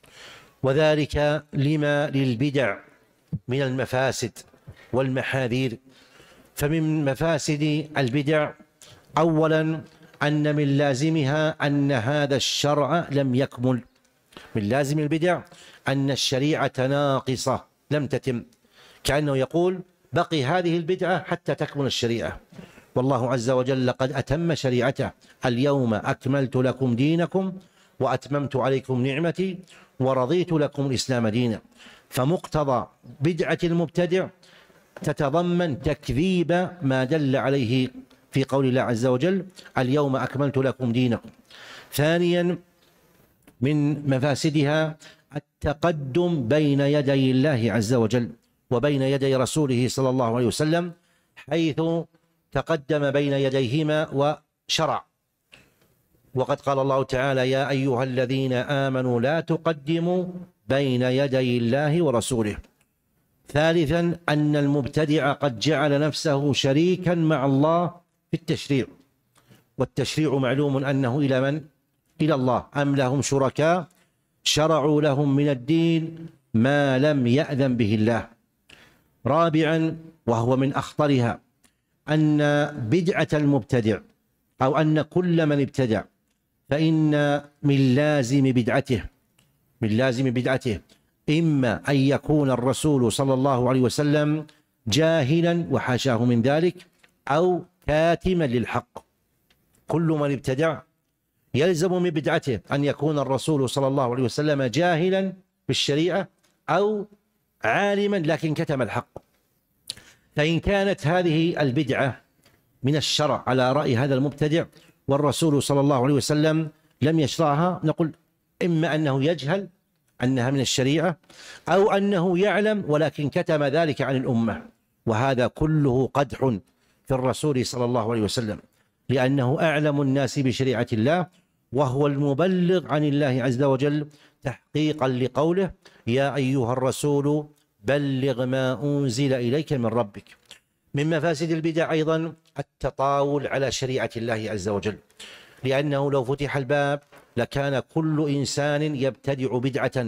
وذلك لما للبدع من المفاسد والمحاذير. فمن مفاسد البدع أولا أن من لازمها أن هذا الشرع لم يكمل. من لازم البدع أن الشريعة ناقصة لم تتم، كأنه يقول بقي هذه البدعة حتى تكمل الشريعة. والله عز وجل قد أتم شريعته: اليوم أكملت لكم دينكم وأتممت عليكم نعمتي ورضيت لكم الإسلام دينا. فمقتضى بدعة المبتدع تتضمن تكذيب ما دل عليه في قول الله عز وجل: اليوم أكملت لكم دينكم. ثانيا من مفاسدها التقدم بين يدي الله عز وجل وبين يدي رسوله صلى الله عليه وسلم، حيث تقدم بين يديهما وشرع. وقد قال الله تعالى: يا أيها الذين آمنوا لا تقدموا بين يدي الله ورسوله. ثالثا أن المبتدع قد جعل نفسه شريكا مع الله في التشريع، والتشريع معلوم أنه إلى من؟ إلى الله. أم لهم شركاء شرعوا لهم من الدين ما لم يأذن به الله. رابعا وهو من أخطرها أن بدعة المبتدع أو أن كل من ابتدع فإن من لازم بدعته من لازم بدعته إما أن يكون الرسول صلى الله عليه وسلم جاهلا وحاشاه من ذلك أو كاتما للحق. كل من ابتدع يلزم من بدعته أن يكون الرسول صلى الله عليه وسلم جاهلا بالشريعة أو عالما لكن كتم الحق. فإن كانت هذه البدعة من الشرع على رأي هذا المبتدع والرسول صلى الله عليه وسلم لم يشرعها، نقول إما أنه يجهل أنها من الشريعة أو أنه يعلم ولكن كتم ذلك عن الأمة، وهذا كله قدح في الرسول صلى الله عليه وسلم، لأنه أعلم الناس بشريعة الله وهو المبلغ عن الله عز وجل تحقيقا لقوله يا أيها الرسول بلغ ما أنزل إليك من ربك. من مفاسد البدع أيضا التطاول على شريعة الله عز وجل، لأنه لو فتح الباب لكان كل إنسان يبتدع بدعة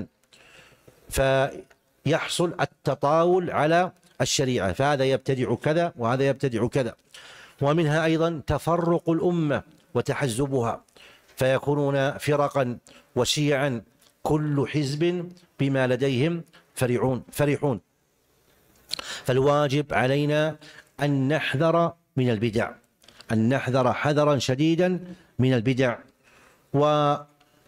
فيحصل التطاول على الشريعة، فهذا يبتدع كذا وهذا يبتدع كذا. ومنها أيضا تفرق الأمة وتحزبها، فيكونون فرقا وشيعا كل حزب بما لديهم فرحون فرحون فالواجب علينا أن نحذر من البدع، أن نحذر حذرا شديدا من البدع. وقد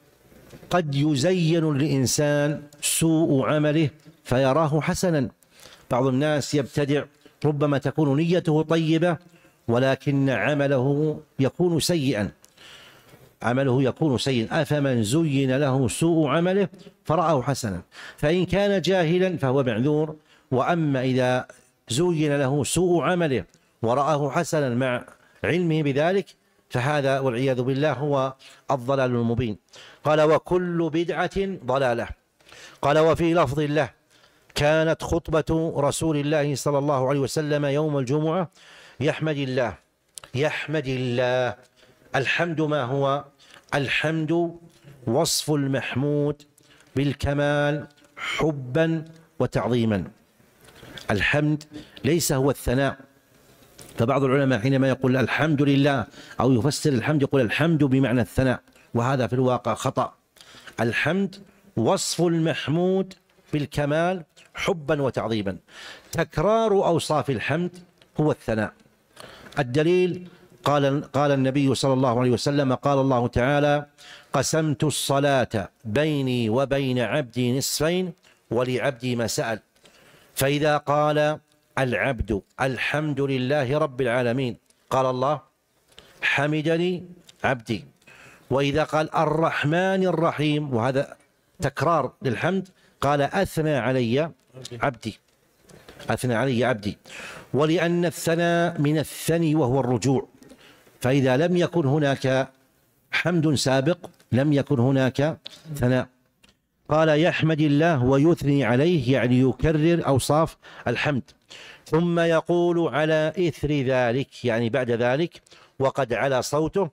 يزين للإنسان سوء عمله فيراه حسنا. بعض الناس يبتدع ربما تكون نيته طيبة ولكن عمله يكون سيئا، عمله يكون سيئا. أفمن زين له سوء عمله فرآه حسنا، فإن كان جاهلا فهو معذور، وأما إذا زين له سوء عمله ورآه حسنا مع علمه بذلك فهذا والعياذ بالله هو الضلال المبين. قال وكل بدعة ضلالة. قال وفي لفظ له كانت خطبة رسول الله صلى الله عليه وسلم يوم الجمعة يحمد الله يحمد الله. الحمد ما هو؟ الحمد وصف المحمود بالكمال حبا وتعظيما. الحمد ليس هو الثناء، فبعض العلماء حينما يقول الحمد لله أو يفسر الحمد يقول الحمد بمعنى الثناء، وهذا في الواقع خطأ. الحمد وصف المحمود بالكمال حبا وتعظيما. تكرار أوصاف الحمد هو الثناء. الدليل قال قال النبي صلى الله عليه وسلم قال الله تعالى قسمت الصلاة بيني وبين عبدي نصفين ولعبدي ما سأل. فإذا قال العبد الحمد لله رب العالمين قال الله حمدني عبدي. وإذا قال الرحمن الرحيم وهذا تكرار للحمد قال أثنى علي عبدي أثنى علي عبدي. ولأن الثناء من الثني وهو الرجوع، فإذا لم يكن هناك حمد سابق لم يكن هناك ثناء. قال يحمد الله ويثني عليه يعني يكرر أوصاف الحمد، ثم يقول على إثر ذلك يعني بعد ذلك وقد علا صوته.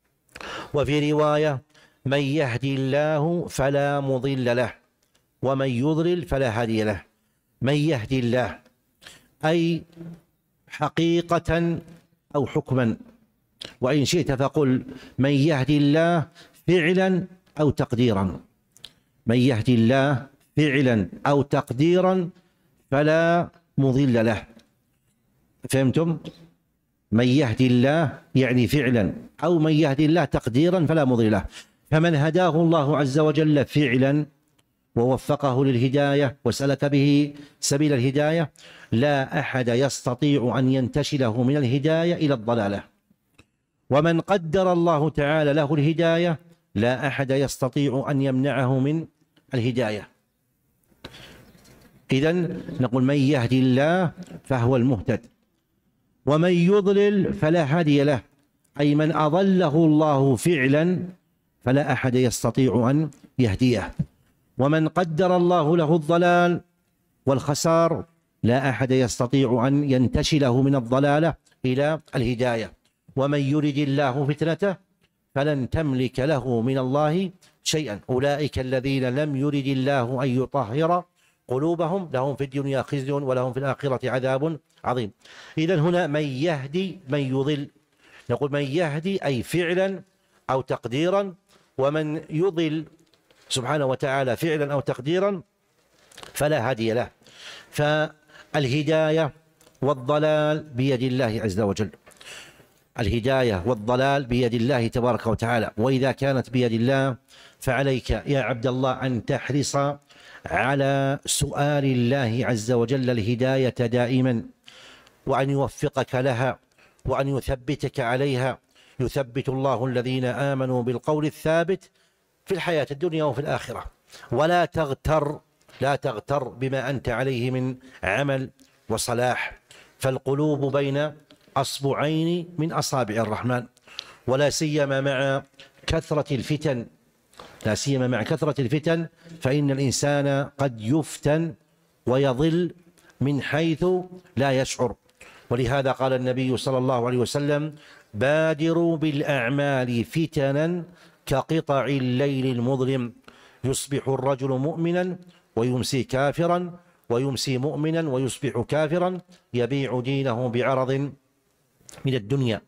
وفي رواية من يهدي الله فلا مضل له ومن يضلل فلا هادي له. من يهدي الله أي حقيقة أو حكما، وإن شئت فقل من يهدي الله فعلا أو تقديرا. من يهدي الله فعلا أو تقديرا فلا مضل له. فهمتم؟ من يهدي الله يعني فعلا، أو من يهدي الله تقديرا فلا مضل له. فمن هداه الله عز وجل فعلا ووفقه للهداية وسلك به سبيل الهداية لا أحد يستطيع أن ينتشله من الهداية إلى الضلالة. ومن قدر الله تعالى له الهداية لا أحد يستطيع أن يمنعه من الهداية. إذن نقول من يهدي الله فهو المهتد، ومن يضلل فلا هادي له، أي من أضله الله فعلا فلا أحد يستطيع أن يهديه. ومن قدر الله له الضلال والخسار لا أحد يستطيع أن ينتشله من الضلالة إلى الهداية. ومن يرد الله فتنته فلن تملك له من الله شيئا. أولئك الذين لم يرد الله أن يطهر قلوبهم لهم في الدنيا خزي ولهم في الآخرة عذاب عظيم. إذن هنا من يهدي من يضل، نقول من يهدي أي فعلا أو تقديرا، ومن يضل سبحانه وتعالى فعلا أو تقديرا فلا هادي له. فالهداية والضلال بيد الله عز وجل. الهداية والضلال بيد الله تبارك وتعالى، وإذا كانت بيد الله فعليك يا عبد الله أن تحرص على سؤال الله عز وجل الهداية دائما، وأن يوفقك لها وأن يثبتك عليها. يثبت الله الذين آمنوا بالقول الثابت في الحياة الدنيا وفي الآخرة. ولا تغتر لا تغتر بما أنت عليه من عمل وصلاح، فالقلوب بين أصبعين من أصابع الرحمن، ولا سيما مع كثرة الفتن لا سيما مع كثرة الفتن فإن الإنسان قد يفتن ويضل من حيث لا يشعر. ولهذا قال النبي صلى الله عليه وسلم: بادروا بالأعمال فتنا كقطع الليل المظلم، يصبح الرجل مؤمنا ويمسي كافرا، ويمسي مؤمنا ويصبح كافرا، يبيع دينه بعرض من الدنيا.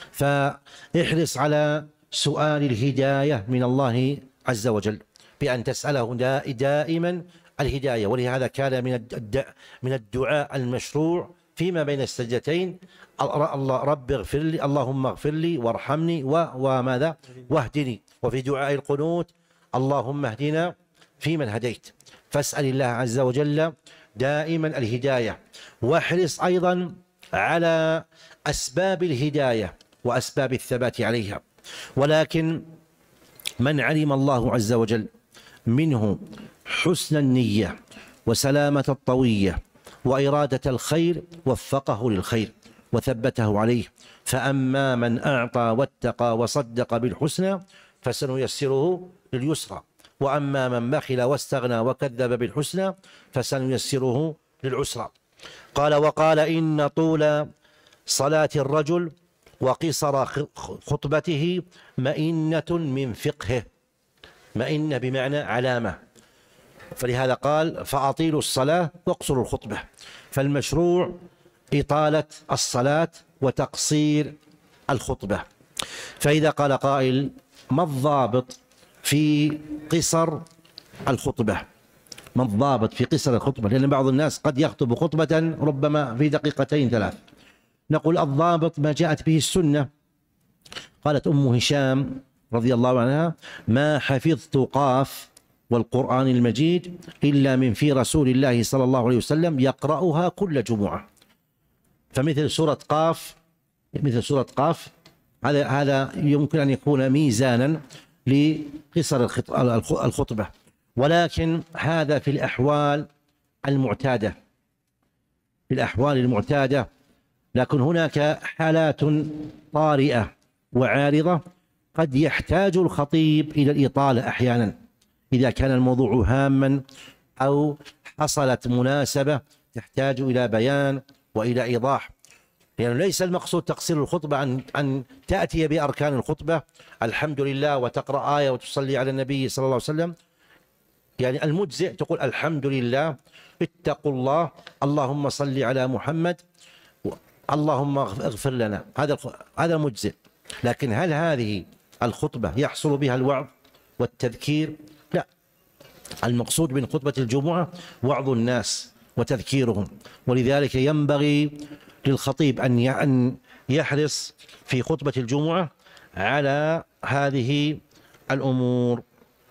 فاحرص على سؤال الهداية من الله عز وجل بأن تسأله دائما الهداية. ولهذا كان من الدعاء المشروع فيما بين السجدتين: الله رب اغفر لي، اللهم اغفر لي وارحمني وماذا واهدني. وفي دعاء القنوت: اللهم اهدنا فيمن هديت. فاسأل الله عز وجل دائما الهداية، واحرص أيضا على أسباب الهداية وأسباب الثبات عليها. ولكن من علم الله عز وجل منه حسن النية وسلامة الطوية وإرادة الخير وفقه للخير وثبته عليه. فأما من أعطى واتقى وصدق بالحسنى فسنيسره لليسرى، وأما من بخل واستغنى وكذب بالحسنى فسنيسره للعسرى. قال: وقال إن طول صلاة الرجل وقصر خطبته مئنة من فقهه. مئنة بمعنى علامة، فلهذا قال: فأطيلوا الصلاة واقصروا الخطبة. فالمشروع إطالة الصلاة وتقصير الخطبة. فإذا قال قائل: ما الضابط في قصر الخطبة؟ ما الضابط في قصر الخطبة؟ لأن بعض الناس قد يخطب خطبة ربما في دقيقتين ثلاث. نقول: الضابط ما جاءت به السنة. قالت أم هشام رضي الله عنها: ما حفظت قاف والقرآن المجيد إلا من في رسول الله صلى الله عليه وسلم يقرأها كل جمعة. فمثل سورة قاف مثل سورة قاف هذا هذا يمكن أن يكون ميزانا لقصر الخطبة. ولكن هذا في الأحوال المعتادة في الأحوال المعتادة لكن هناك حالات طارئة وعارضة قد يحتاج الخطيب إلى الإطالة أحيانا، إذا كان الموضوع هاما أو حصلت مناسبة تحتاج إلى بيان وإلى إيضاح. يعني ليس المقصود تقصير الخطبة أن أن تأتي بأركان الخطبة الحمد لله وتقرأ آية وتصلي على النبي صلى الله عليه وسلم. يعني المجزئ تقول الحمد لله، اتقوا الله، اللهم صل على محمد، اللهم اغفر لنا. هذا هذا مجزئ. لكن هل هذه الخطبة يحصل بها الوعظ والتذكير؟ لا، المقصود من خطبة الجمعة وعظ الناس وتذكيرهم. ولذلك ينبغي للخطيب أن يحرص في خطبة الجمعة على هذه الأمور.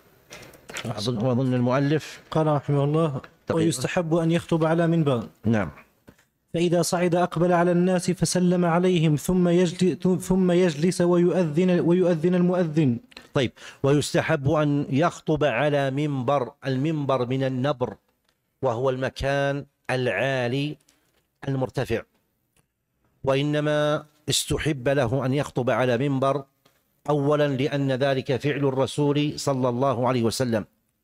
أظن المؤلف قال رحمه الله: ويستحب أن يخطب على منبر. نعم. فإذا صعد أقبل على الناس فسلم عليهم ثم يجلس, ثم يجلس ويؤذن, ويؤذن المؤذن. طيب، ويستحب أن يخطب على منبر. المنبر من النبر وهو المكان العالي المرتفع، وإنما استحب له أن يخطب على منبر أولا لأن ذلك فعل الرسول صلى الله عليه وسلم،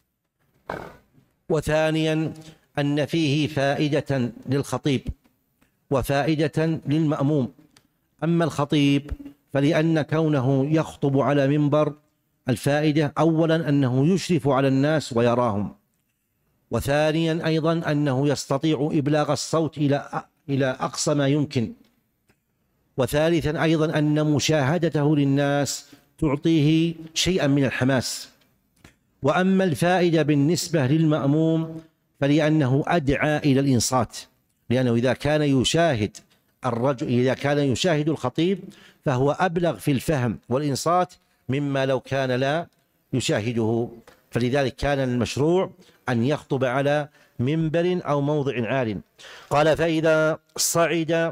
وثانيا أن فيه فائدة للخطيب وفائدة للمأموم. أما الخطيب فلأن كونه يخطب على منبر الفائدة أولا أنه يشرف على الناس ويراهم، وثانيا أيضا أنه يستطيع إبلاغ الصوت إلى إلى أقصى ما يمكن، وثالثا أيضا أن مشاهدته للناس تعطيه شيئا من الحماس. وأما الفائدة بالنسبة للمأموم فلأنه أدعى إلى الإنصات، لأنه إذا كان يشاهد الرجل إذا كان يشاهد الخطيب فهو أبلغ في الفهم والإنصات مما لو كان لا يشاهده. فلذلك كان المشروع أن يخطب على منبر أو موضع عال. قال: فإذا صعد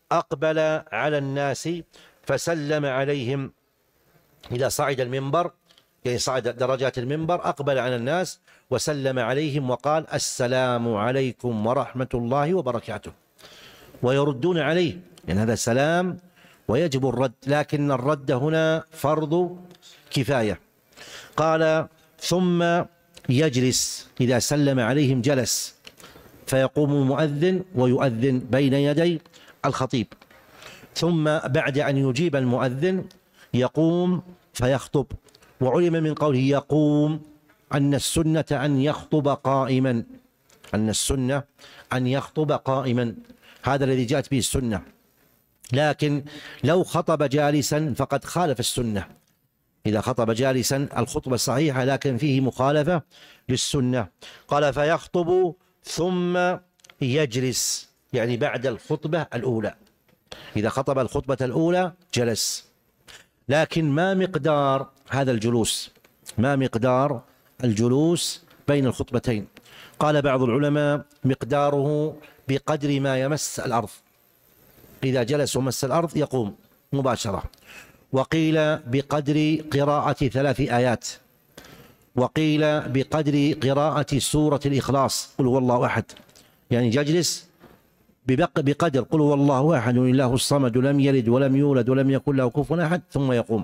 أقبل على الناس فسلم عليهم. إذا صعد المنبر يعني صعد درجات المنبر أقبل على الناس وسلم عليهم وقال السلام عليكم ورحمة الله وبركاته، ويردون عليه، يعني هذا سلام ويجب الرد، لكن الرد هنا فرض كفاية. قال ثم يجلس، إذا سلم عليهم جلس، فيقوم المؤذن ويؤذن بين يدي الخطيب، ثم بعد أن يجيب المؤذن يقوم فيخطب. وعلم من قوله يقوم أن السنة أن يخطب قائما، أن السنة أن يخطب قائما، هذا الذي جاءت به السنة. لكن لو خطب جالسا فقد خالف السنة. إذا خطب جالسا الخطبة صحيحة لكن فيه مخالفة للسنة. قال فيخطب ثم يجلس، يعني بعد الخطبة الأولى. إذا خطب الخطبة الأولى جلس. لكن ما مقدار هذا الجلوس؟ ما مقدار الجلوس بين الخطبتين؟ قال بعض العلماء مقداره بقدر ما يمس الأرض، إذا جلس ومس الأرض يقوم مباشرة. وقيل بقدر قراءة ثلاث آيات، وقيل بقدر قراءة سورة الإخلاص قل هو الله أحد، يعني يجلس بقدر قل هو الله أحد الله الصمد لم يلد ولم يولد ولم يكن له كفوا أحد ثم يقوم.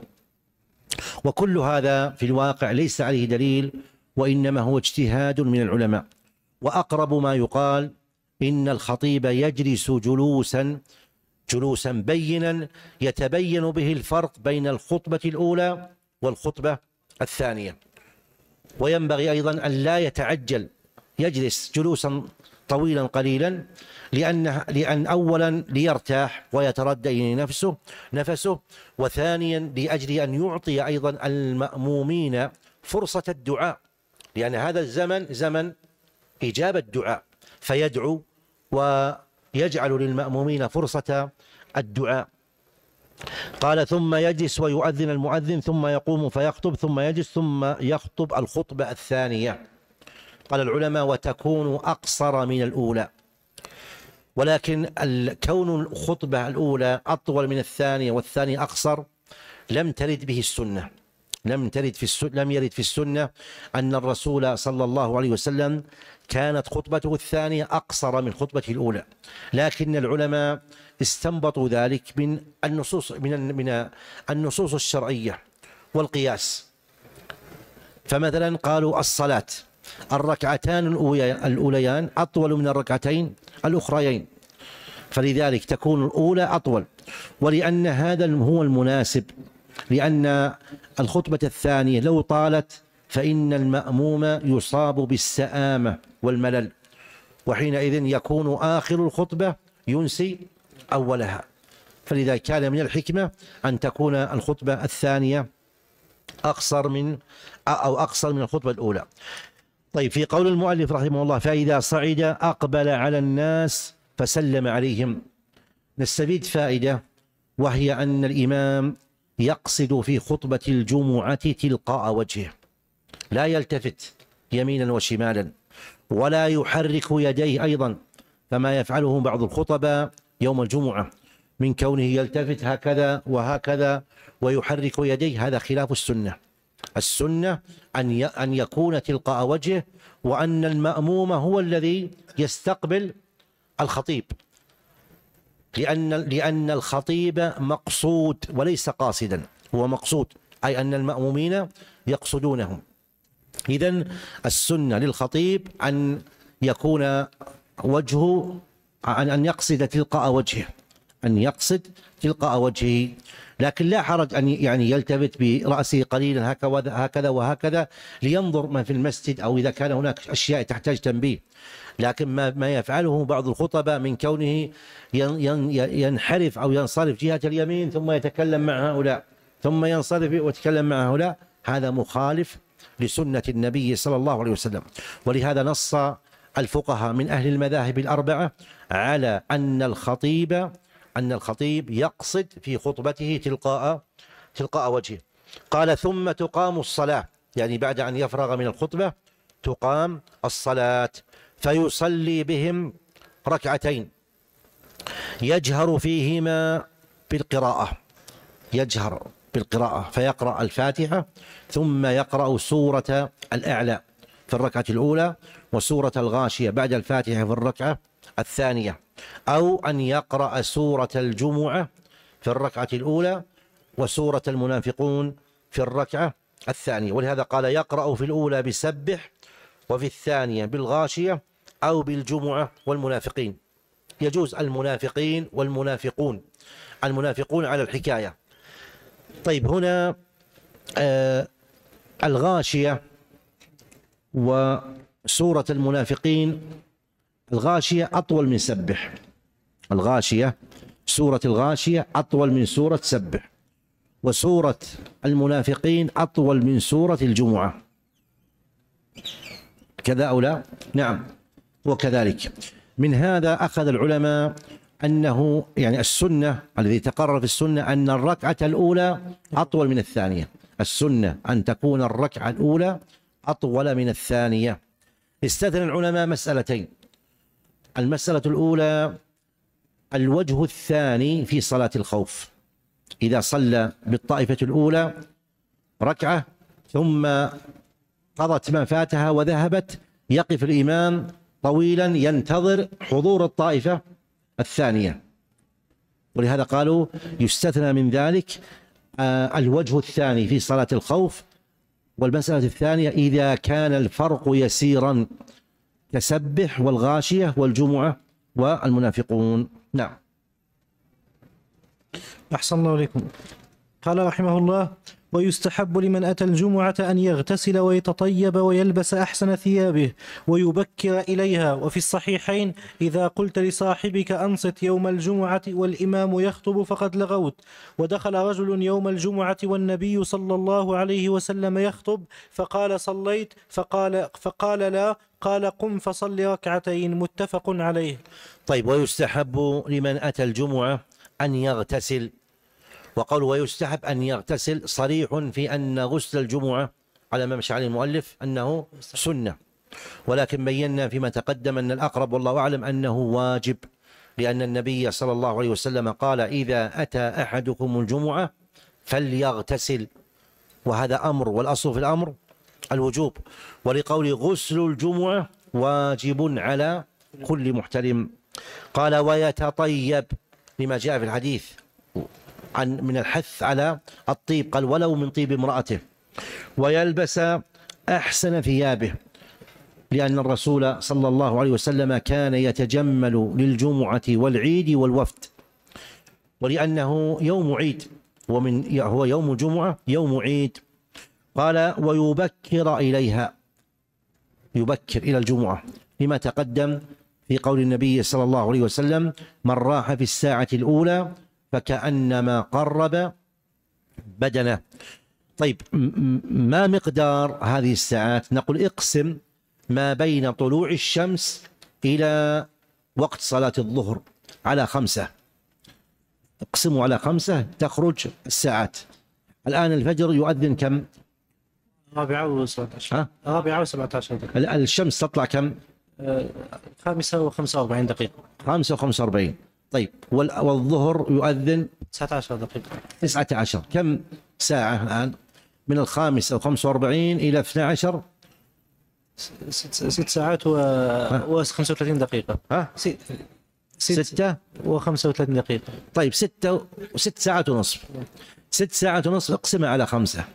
وكل هذا في الواقع ليس عليه دليل، وإنما هو اجتهاد من العلماء. وأقرب ما يقال إن الخطيب يجلس جلوسا جلوسا بينا يتبين به الفرق بين الخطبة الأولى والخطبة الثانية. وينبغي أيضا أن لا يتعجل، يجلس جلوسا طويلا قليلا، لأن لأن أولا ليرتاح ويتردى نفسه نفسه وثانيا لأجل أن يعطي أيضا المأمومين فرصة الدعاء، لأن هذا الزمن زمن إجابة الدعاء، فيدعو ويجعل للمأمومين فرصة الدعاء. قال ثم يجلس ويؤذن المؤذن ثم يقوم فيخطب ثم يجلس ثم يخطب الخطبة الثانية. قال العلماء وتكون أقصر من الأولى، ولكن كون الخطبة الأولى أطول من الثانية والثانية أقصر لم ترد به السنة، لم ترد في السنة لم يرد في السنة أن الرسول صلى الله عليه وسلم كانت خطبته الثانية أقصر من خطبته الأولى، لكن العلماء استنبطوا ذلك من النصوص من من النصوص الشرعية والقياس. فمثلا قالوا الصلاة الركعتان الأوليان أطول من الركعتين الأخريين، فلذلك تكون الأولى أطول، ولأن هذا هو المناسب، لأن الخطبة الثانية لو طالت فإن المأموم يصاب بالسآمة والملل، وحينئذ يكون آخر الخطبة ينسي أولها. فلذا كان من الحكمة أن تكون الخطبة الثانية أقصر من أو أقصر من الخطبة الأولى. طيب، في قول المؤلف رحمه الله فإذا صعد أقبل على الناس فسلم عليهم، نستفيد فائدة، وهي أن الإمام يقصد في خطبة الجمعة تلقاء وجهه، لا يلتفت يمينا وشمالا، ولا يحرك يديه أيضا كما يفعله بعض الخطباء يوم الجمعة من كونه يلتفت هكذا وهكذا ويحرك يديه، هذا خلاف السنة. السنة أن أن يكون تلقاء وجهه، وأن المأموم هو الذي يستقبل الخطيب، لأن لأن الخطيب مقصود وليس قاصدا، هو مقصود، أي أن المأمومين يقصدونهم. إذن السنة للخطيب أن يكون وجهه أن أن يقصد تلقاء وجهه، أن يقصد تلقاء وجهه، لكن لا حرج أن يعني يلتفت برأسه قليلا هكذا وهكذا لينظر ما في المسجد، أو إذا كان هناك أشياء تحتاج تنبيه. لكن ما ما يفعله بعض الخطباء من كونه ينحرف أو ينصرف جهة اليمين ثم يتكلم مع هؤلاء ثم ينصرف ويتكلم مع هؤلاء، هذا مخالف لسنة النبي صلى الله عليه وسلم. ولهذا نص الفقهاء من أهل المذاهب الأربعة على أن الخطيب أن الخطيب يقصد في خطبته تلقاء تلقاء وجهه. قال ثم تقام الصلاة، يعني بعد أن يفرغ من الخطبة تقام الصلاة، فيصلي بهم ركعتين، يجهر فيهما بالقراءة، يجهر بالقراءة فيقرأ الفاتحة ثم يقرأ سورة الأعلى في الركعة الأولى وسورة الغاشية بعد الفاتحة في الركعة الثانية، أو أن يقرأ سورة الجمعة في الركعة الأولى وسورة المنافقون في الركعة الثانية. ولهذا قال يقرأ في الأولى بسبح وفي الثانية بالغاشية أو بالجمعة والمنافقين. يجوز المنافقين والمنافقون، المنافقون على الحكاية. طيب هنا آه الغاشية وسورة المنافقين، الغاشية أطول من سبح، الغاشية سورة الغاشية أطول من سورة سبح، وسورة المنافقين أطول من سورة الجمعة، كذا أو لا؟ نعم وكذلك. من هذا أخذ العلماء أنه يعني السنة الذي تقرر في السنة أن الركعة الأولى أطول من الثانية، السنة أن تكون الركعة الأولى أطول من الثانية. استثنى العلماء مسألتين، المسألة الأولى الوجه الثاني في صلاة الخوف، إذا صلى بالطائفة الأولى ركعة ثم قضت ما فاتها وذهبت، يقف الإمام طويلا ينتظر حضور الطائفة الثانية، ولهذا قالوا يستثنى من ذلك آه الوجه الثاني في صلاة الخوف. والمسألة الثانية إذا كان الفرق يسيرا كسبح والغاشية والجمعة والمنافقون. نعم. أحسن الله إليكم. قال رحمه الله: ويستحب لمن أتى الجمعة أن يغتسل ويتطيب ويلبس أحسن ثيابه ويبكر إليها. وفي الصحيحين: إذا قلت لصاحبك أنصت يوم الجمعة والإمام يخطب فقد لغوت. ودخل رجل يوم الجمعة والنبي صلى الله عليه وسلم يخطب فقال: صليت؟ فقال, فقال لا. قال: قم فصل ركعتين. متفق عليه. طيب، ويستحب لمن أتى الجمعة أن يغتسل. وقول ويستحب أن يغتسل صريح في أن غسل الجمعة على ما مشى عليه المؤلف أنه سنة، ولكن بينا فيما تقدم أن الأقرب والله أعلم أنه واجب، لأن النبي صلى الله عليه وسلم قال: إذا أتى أحدكم الجمعة فليغتسل، وهذا أمر، والأصل في الأمر الوجوب. ولقول غسل الجمعة واجب على كل محترم. قال: ويتطيب، لما جاء في الحديث عن من الحث على الطيب، قال: ولو من طيب امرأته. ويلبس أحسن ثيابه، لأن الرسول صلى الله عليه وسلم كان يتجمل للجمعة والعيد والوفد، ولأنه يوم عيد، ومن هو يوم جمعة يوم عيد. قال: ويبكر إليها، يبكر إلى الجمعة، لما تقدم في قول النبي صلى الله عليه وسلم: من راح في الساعة الأولى فكأنما قرب بدنه. طيب، ما مقدار هذه الساعات؟ نقول اقسم ما بين طلوع الشمس إلى وقت صلاة الظهر على خمسة، اقسموا على خمسة تخرج الساعات. الآن الفجر يؤذن كم؟ رابعة وسبعة عشر. رابعة وسبعة عشر دقيقة. الشمس تطلع كم؟ خامسة وخمسة وأربعين دقيقة. خامسة وخمسة وأربعين. طيب، والظهر يؤذن تسعة عشر دقيقة. تسعة عشر. كم ساعة الآن؟ من الخامسة وخمسة وأربعين إلى اثنى عشر، ست, ست ساعات و... وخمسة وثلاثين دقيقة. ها؟ ست... ستة وخمسة وثلاثين دقيقة. طيب، ستة وست ساعات ونصف. ست ساعات ونصف اقسمها على خمسة،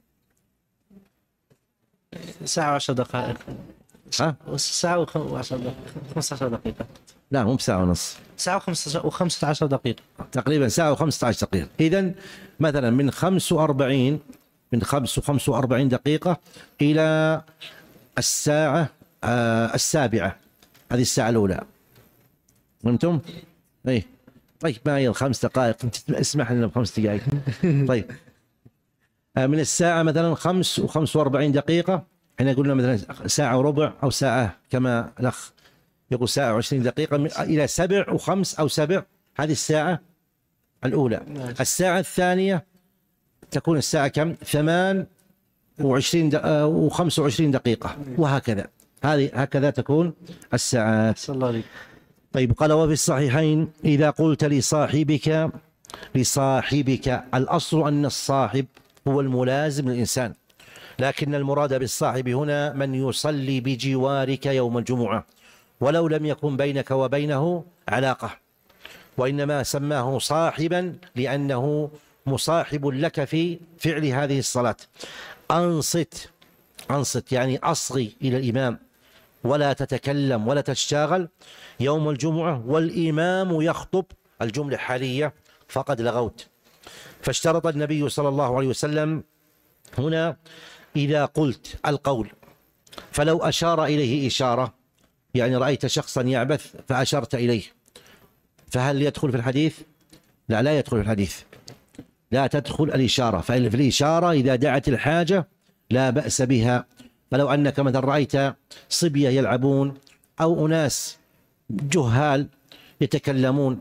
ساعة وعشر دقائق. ها؟ ساعة وعشر دقائق، خمسة عشر دقيقة. لا، مو بساعة ونصف، ساعة وخمسة وخمسة عشر دقيقة تقريبا، ساعة وخمسة عشر دقيقة. إذن مثلا من خمس وأربعين من خمس وخمس وأربعين دقيقة إلى الساعة آه السابعة، هذه الساعة الأولى. فهمتم؟ إيه. طيب، ما هي الخمس دقائق؟ اسمح لنا بخمس دقائق. طيب، آه من الساعة مثلا خمس وخمس وأربعين دقيقة، احنا قلنا مثلا ساعة وربع أو ساعة، كما الأخ يقول ساعة وعشرين دقيقة، إلى سبع وخمس أو سبع، هذه الساعة الأولى. الساعة الثانية تكون الساعة كم؟ ثمان وعشرين وخمس وعشرين دقيقة، وهكذا، هذه هكذا تكون الساعات. صلى الله عليه. طيب قال وفي الصحيحين إذا قلت لصاحبك لصاحبك الأصل أن الصاحب هو الملازم للإنسان، لكن المراد بالصاحب هنا من يصلي بجوارك يوم الجمعة ولو لم يكن بينك وبينه علاقة، وإنما سماه صاحبا لأنه مصاحب لك في فعل هذه الصلاة. أنصت أنصت يعني أصغي إلى الإمام ولا تتكلم ولا تشتغل يوم الجمعة والإمام يخطب، الجملة حالية، فقد لغوت. فاشترط النبي صلى الله عليه وسلم هنا إذا قلت القول، فلو أشار إليه إشارة، يعني رأيت شخصا يعبث فأشرت إليه، فهل يدخل في الحديث؟ لا، لا يدخل في الحديث، لا تدخل الإشارة. ففي الإشارة إذا دعت الحاجة لا بأس بها. فلو أنك مثلا رأيت صبية يلعبون أو أناس جهال يتكلمون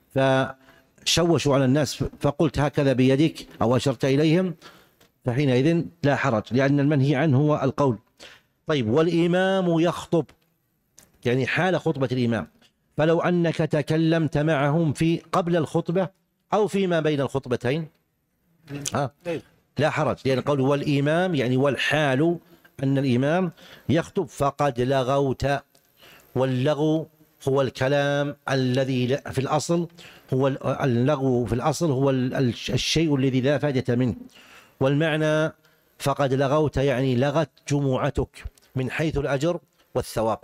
فشوشوا على الناس فقلت هكذا بيدك أو أشرت إليهم، فحينئذ لا حرج، لأن المنهي عنه هو القول. طيب والإمام يخطب، يعني حال خطبة الإمام، فلو أنك تكلمت معهم في قبل الخطبة أو فيما بين الخطبتين ها لا حرج، لأن قول والإمام يعني والحال أن الإمام يخطب فقد لغوت. واللغو هو الكلام الذي في الأصل هو اللغو في الأصل هو الشيء الذي لا فائدة منه، والمعنى فقد لغوت يعني لغت جمعتك من حيث الأجر والثواب.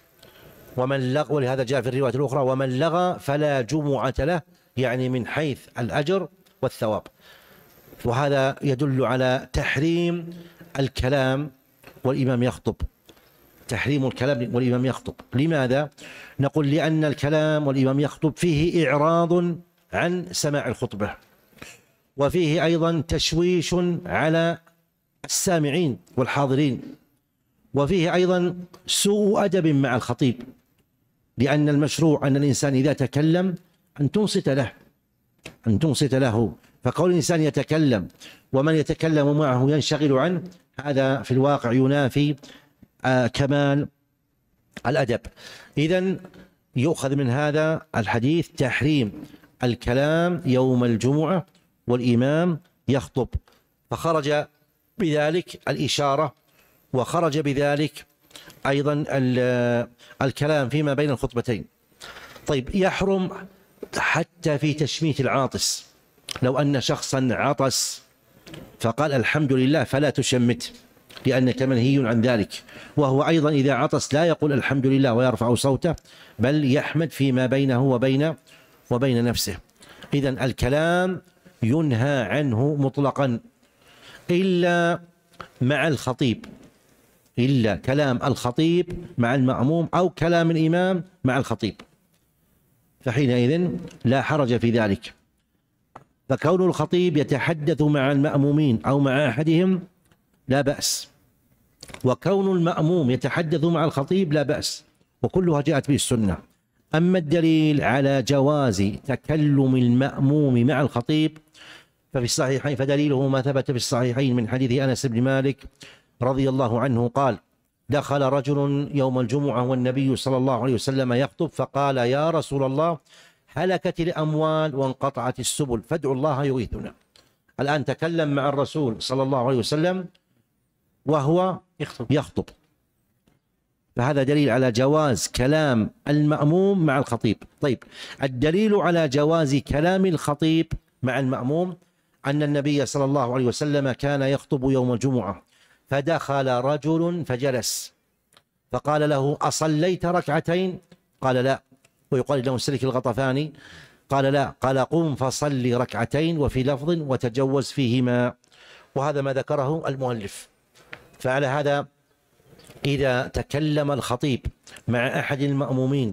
ومن لغى، ولهذا جاء في الرواية الأخرى ومن لغى فلا جمعة له، يعني من حيث الأجر والثواب. وهذا يدل على تحريم الكلام والإمام يخطب، تحريم الكلام والإمام يخطب. لماذا؟ نقول لأن الكلام والإمام يخطب فيه إعراض عن سماع الخطبة، وفيه أيضا تشويش على السامعين والحاضرين، وفيه أيضا سوء أدب مع الخطيب، لأن المشروع أن الإنسان إذا تكلم أن تنصت له أن تنصت له فقول الإنسان يتكلم ومن يتكلم معه ينشغل عنه، هذا في الواقع ينافي آه كمال الأدب. إذن يؤخذ من هذا الحديث تحريم الكلام يوم الجمعة والإمام يخطب، فخرج بذلك الإشارة، وخرج بذلك أيضا الكلام فيما بين الخطبتين. طيب يحرم حتى في تشميت العاطس، لو أن شخصا عطس فقال الحمد لله فلا تشمت، لأنك منهي عن ذلك. وهو أيضا إذا عطس لا يقول الحمد لله ويرفع صوته، بل يحمد فيما بينه وبين وبين نفسه. إذن الكلام ينهى عنه مطلقا إلا مع الخطيب، إلا كلام الخطيب مع المأموم أو كلام الإمام مع الخطيب، فحينئذ لا حرج في ذلك. فكون الخطيب يتحدث مع المأمومين أو مع أحدهم لا بأس، وكون المأموم يتحدث مع الخطيب لا بأس، وكلها جاءت به السنة. أما الدليل على جواز تكلم المأموم مع الخطيب ففي الصحيحين، فدليله ما ثبت في الصحيحين من حديث أنس بن مالك رضي الله عنه قال دخل رجل يوم الجمعة والنبي صلى الله عليه وسلم يخطب فقال يا رسول الله هلكت الأموال وانقطعت السبل فادعوا الله يغيثنا. الآن تكلم مع الرسول صلى الله عليه وسلم وهو يخطب, يخطب. فهذا دليل على جواز كلام المأموم مع الخطيب. طيب الدليل على جواز كلام الخطيب مع المأموم أن النبي صلى الله عليه وسلم كان يخطب يوم الجمعة فدخل رجل فجلس فقال له أصليت ركعتين؟ قال لا. ويقال له سلك الغطفاني قال لا، قال قم فصلي ركعتين، وفي لفظ وتجوز فيهما. وهذا ما ذكره المؤلف. فعلى هذا إذا تكلم الخطيب مع أحد المأمومين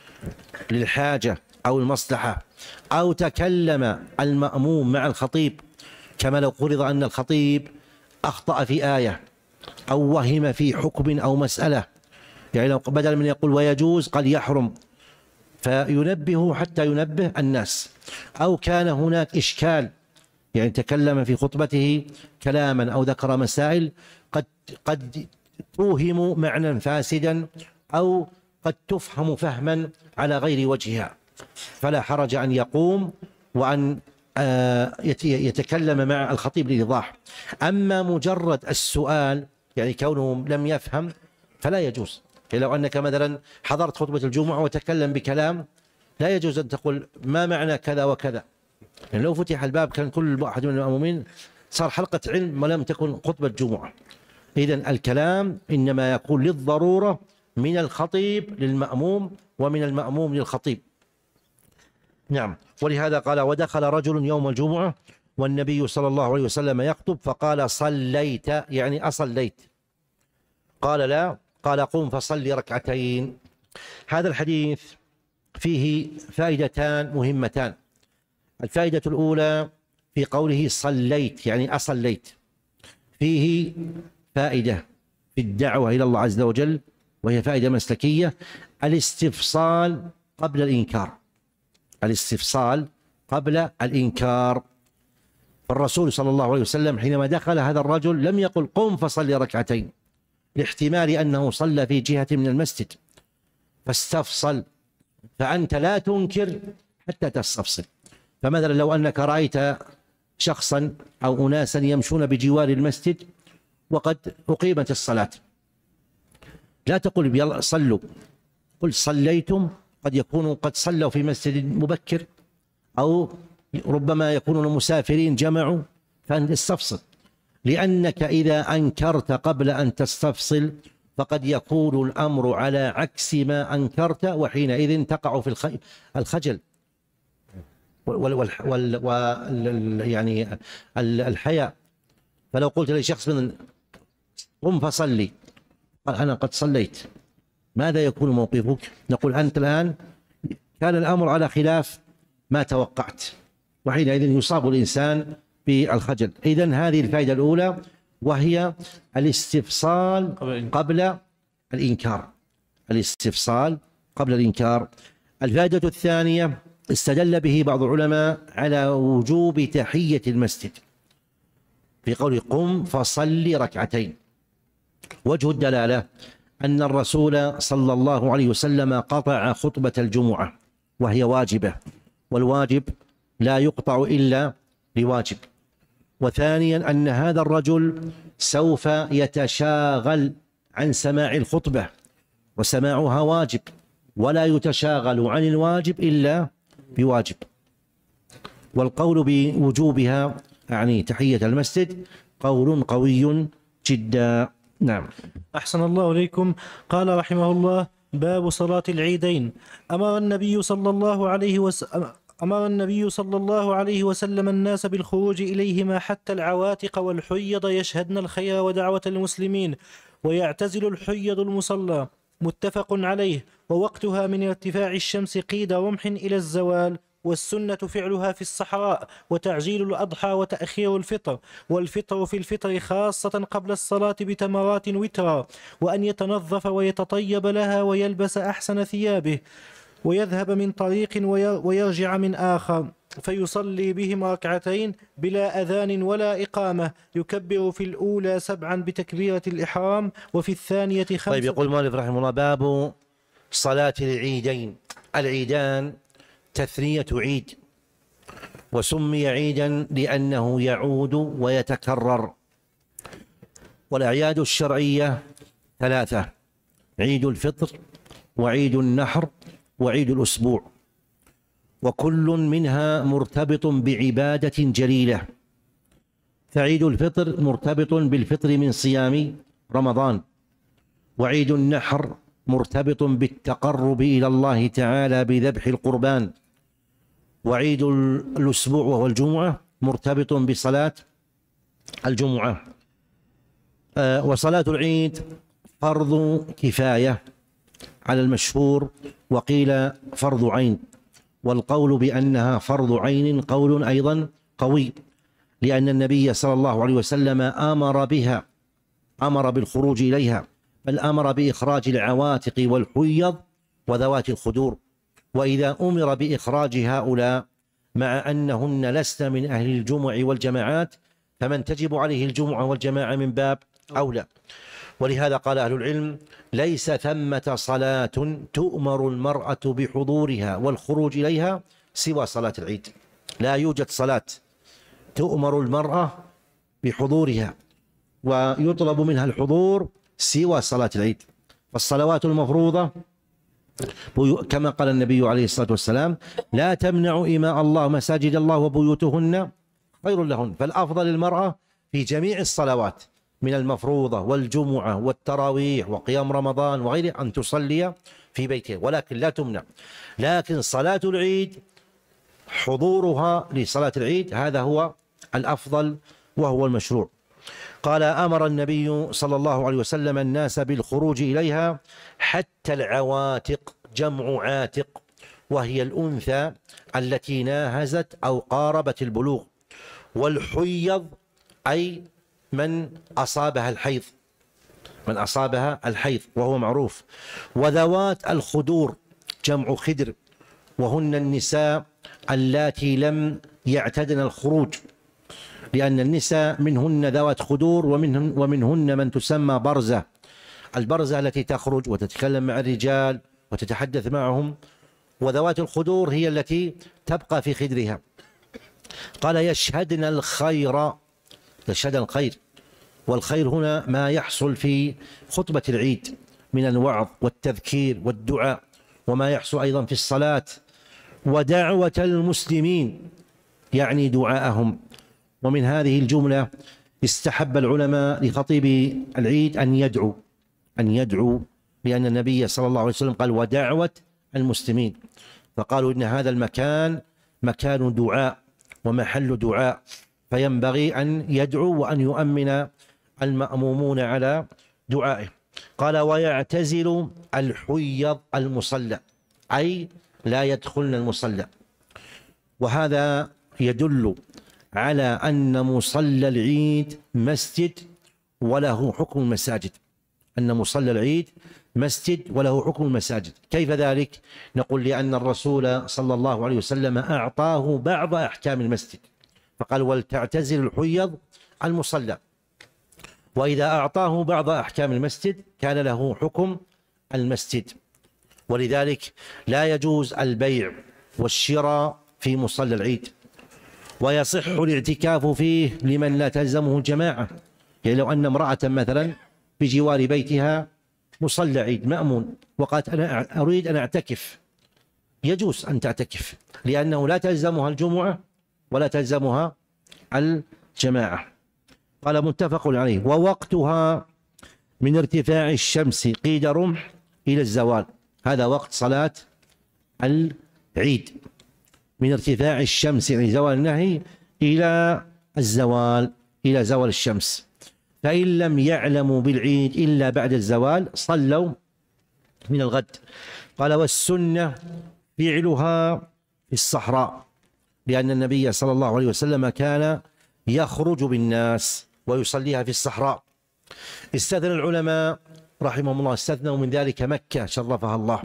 للحاجة أو المصلحة، أو تكلم المأموم مع الخطيب، كما لو فرض أن الخطيب أخطأ في آية أو وهم في حكم أو مسألة، يعني لو بدل من يقول ويجوز قال يحرم، فينبه حتى ينبه الناس. أو كان هناك إشكال، يعني تكلم في خطبته كلاما أو ذكر مسائل قد قد توهم معنى فاسدا أو قد تفهم فهما على غير وجهها، فلا حرج أن يقوم وأن يتكلم مع الخطيب للإيضاح. أما مجرد السؤال يعني كونه لم يفهم فلا يجوز. يعني لو أنك مثلا حضرت خطبة الجمعة وتكلم بكلام لا يجوز أن تقول ما معنى كذا وكذا، يعني لو فتح الباب كان كل واحد من المأمومين صار حلقة علم ولم تكن خطبة جمعة. إذن الكلام إنما يكون للضرورة من الخطيب للمأموم ومن المأموم للخطيب. نعم. ولهذا قال ودخل رجل يوم الجمعة والنبي صلى الله عليه وسلم يخطب فقال صليت يعني أصليت؟ قال لا، قال قم فصلي ركعتين. هذا الحديث فيه فائدتان مهمتان. الفائدة الأولى في قوله صليت يعني أصليت، فيه فائدة في الدعوة إلى الله عز وجل وهي فائدة مسلكية، الاستفصال قبل الإنكار. الاستفصال قبل الإنكار. فالرسول صلى الله عليه وسلم حينما دخل هذا الرجل لم يقل قم فصلي ركعتين، لاحتمال أنه صلى في جهة من المسجد فاستفصل، فأنت لا تنكر حتى تستفصل. فمثلا لو أنك رأيت شخصا أو أناسا يمشون بجوار المسجد وقد أقيمت الصلاة، لا تقل يلا صلوا، قل صليتم. قد يكونوا قد صلوا في مسجد مبكر أو ربما يكونون مسافرين جمعوا، فأنت استفصل، لأنك إذا أنكرت قبل أن تستفصل فقد يكون الأمر على عكس ما أنكرت، وحينئذ تقع في الخجل وال وال وال وال يعني الحياء. فلو قلت لشخص من قم فصلي قال أنا قد صليت، ماذا يكون موقفك؟ نقول أنت الآن كان الأمر على خلاف ما توقعت، وحينئذ يصاب الإنسان بالخجل. إذن هذه الفائدة الأولى وهي الاستفصال قبل الإنكار. الاستفصال قبل الإنكار. الفائدة الثانية استدل به بعض العلماء على وجوب تحية المسجد في قول قم فصلي ركعتين. وجه الدلالة أن الرسول صلى الله عليه وسلم قطع خطبة الجمعة وهي واجبة، والواجب لا يقطع إلا لواجب. وثانيا أن هذا الرجل سوف يتشاغل عن سماع الخطبة، وسماعها واجب، ولا يتشاغل عن الواجب إلا بواجب. والقول بوجوبها يعني تحية المسجد قول قوي جدا. نعم. أحسن الله إليكم. قال رحمه الله باب صلاة العيدين. أمر النبي صلى الله عليه وسلم أمر النبي صلى الله عليه وسلم الناس بالخروج إليهما حتى العواتق والحيض يشهدن الخير ودعوة المسلمين، ويعتزل الحيض المصلى. متفق عليه. ووقتها من ارتفاع الشمس قيد رمح إلى الزوال، والسنة فعلها في الصحراء، وتعجيل الأضحى وتأخير الفطر، والفطر في الفطر خاصة قبل الصلاة بتمرات وترا، وأن يتنظف ويتطيب لها ويلبس أحسن ثيابه، ويذهب من طريق ويرجع من آخر، فيصلي بهم ركعتين بلا أذان ولا إقامة، يكبر في الأولى سبعا بتكبيرة الإحرام وفي الثانية خمسة. طيب، يقول مالك رحمه الله باب صلاة العيدين. العيدان تثنية عيد، وسمي عيدا لأنه يعود ويتكرر. والأعياد الشرعية ثلاثة: عيد الفطر وعيد النحر وعيد الأسبوع، وكل منها مرتبط بعبادة جليلة. فعيد الفطر مرتبط بالفطر من صيام رمضان، وعيد النحر مرتبط بالتقرب إلى الله تعالى بذبح القربان، وعيد الأسبوع وهو الجمعة مرتبط بصلاة الجمعة. آه وصلاة العيد فرض كفاية على المشهور، وقيل فرض عين، والقول بأنها فرض عين قول أيضا قوي، لأن النبي صلى الله عليه وسلم أمر بها، أمر بالخروج إليها، بل أمر بإخراج العواتق والحيض وذوات الخدور. وإذا أمر بإخراج هؤلاء مع أنهن لسن من أهل الجمع والجماعات، فمن تجب عليه الجمعة والجماعة من باب أو لا. ولهذا قال أهل العلم: ليس ثمة صلاة تؤمر المرأة بحضورها والخروج إليها سوى صلاة العيد. لا يوجد صلاة تؤمر المرأة بحضورها ويطلب منها الحضور سوى صلاة العيد. فالصلوات المفروضة كما قال النبي عليه الصلاة والسلام: لا تمنعوا إماء الله مساجد الله وبيوتهن خير لهن. فالأفضل للمرأة في جميع الصلوات من المفروضة والجمعة والتراويح وقيام رمضان وغيره أن تصلي في بيتها، ولكن لا تمنع. لكن صلاة العيد حضورها لصلاة العيد هذا هو الأفضل وهو المشروع. قال: أمر النبي صلى الله عليه وسلم الناس بالخروج إليها حتى العواتق، جمع عاتق، وهي الأنثى التي ناهزت أو قاربت البلوغ، والحيض أي من أصابها الحيض، من أصابها الحيض وهو معروف، وذوات الخدور جمع خدر، وهن النساء اللاتي لم يعتدن الخروج، لأن النساء منهن ذوات خدور ومنهن, ومنهن من تسمى برزة. البرزة التي تخرج وتتكلم مع الرجال وتتحدث معهم، وذوات الخدور هي التي تبقى في خدرها. قال: يشهدن الخير، يشهدن الخير، والخير هنا ما يحصل في خطبة العيد من الوعظ والتذكير والدعاء، وما يحصل أيضا في الصلاة، ودعوة المسلمين يعني دعاءهم. ومن هذه الجملة استحب العلماء لخطيب العيد أن يدعو أن يدعو لأن النبي صلى الله عليه وسلم قال: ودعوة المسلمين. فقالوا إن هذا المكان مكان دعاء ومحل دعاء، فينبغي أن يدعو وأن يؤمن المأمومون على دعائه. قال: ويعتزل الحيض المصلى، أي لا يدخلن المصلى. وهذا يدل على أن مصلى العيد مسجد وله حكم المساجد، أن مصلى العيد مسجد وله حكم المساجد. كيف ذلك؟ نقول: لأن الرسول صلى الله عليه وسلم أعطاه بعض أحكام المسجد، فقال: ولتعتزل الحيض المصلى. وإذا أعطاه بعض أحكام المسجد كان له حكم المسجد. ولذلك لا يجوز البيع والشراء في مصلى العيد، ويصح الاعتكاف فيه لمن لا تلزمه الجماعة. يعني لو أن امرأة مثلا بجوار بيتها مصلى عيد مأمون وقالت: أنا أريد أن أعتكف، يجوز أن تعتكف، لأنه لا تلزمها الجمعة ولا تلزمها الجماعة. قال: متفق عليه. ووقتها من ارتفاع الشمس قيد رمح إلى الزوال، هذا وقت صلاة العيد، من ارتفاع الشمس يعني زوال النهي إلى الزوال، إلى زوال الشمس. فإن لم يعلموا بالعيد إلا بعد الزوال صلوا من الغد. قال: والسنة فعلها في الصحراء، لأن النبي صلى الله عليه وسلم كان يخرج بالناس ويصليها في الصحراء. استثنى العلماء رحمهم الله، استثنوا من ذلك مكة شرفها الله،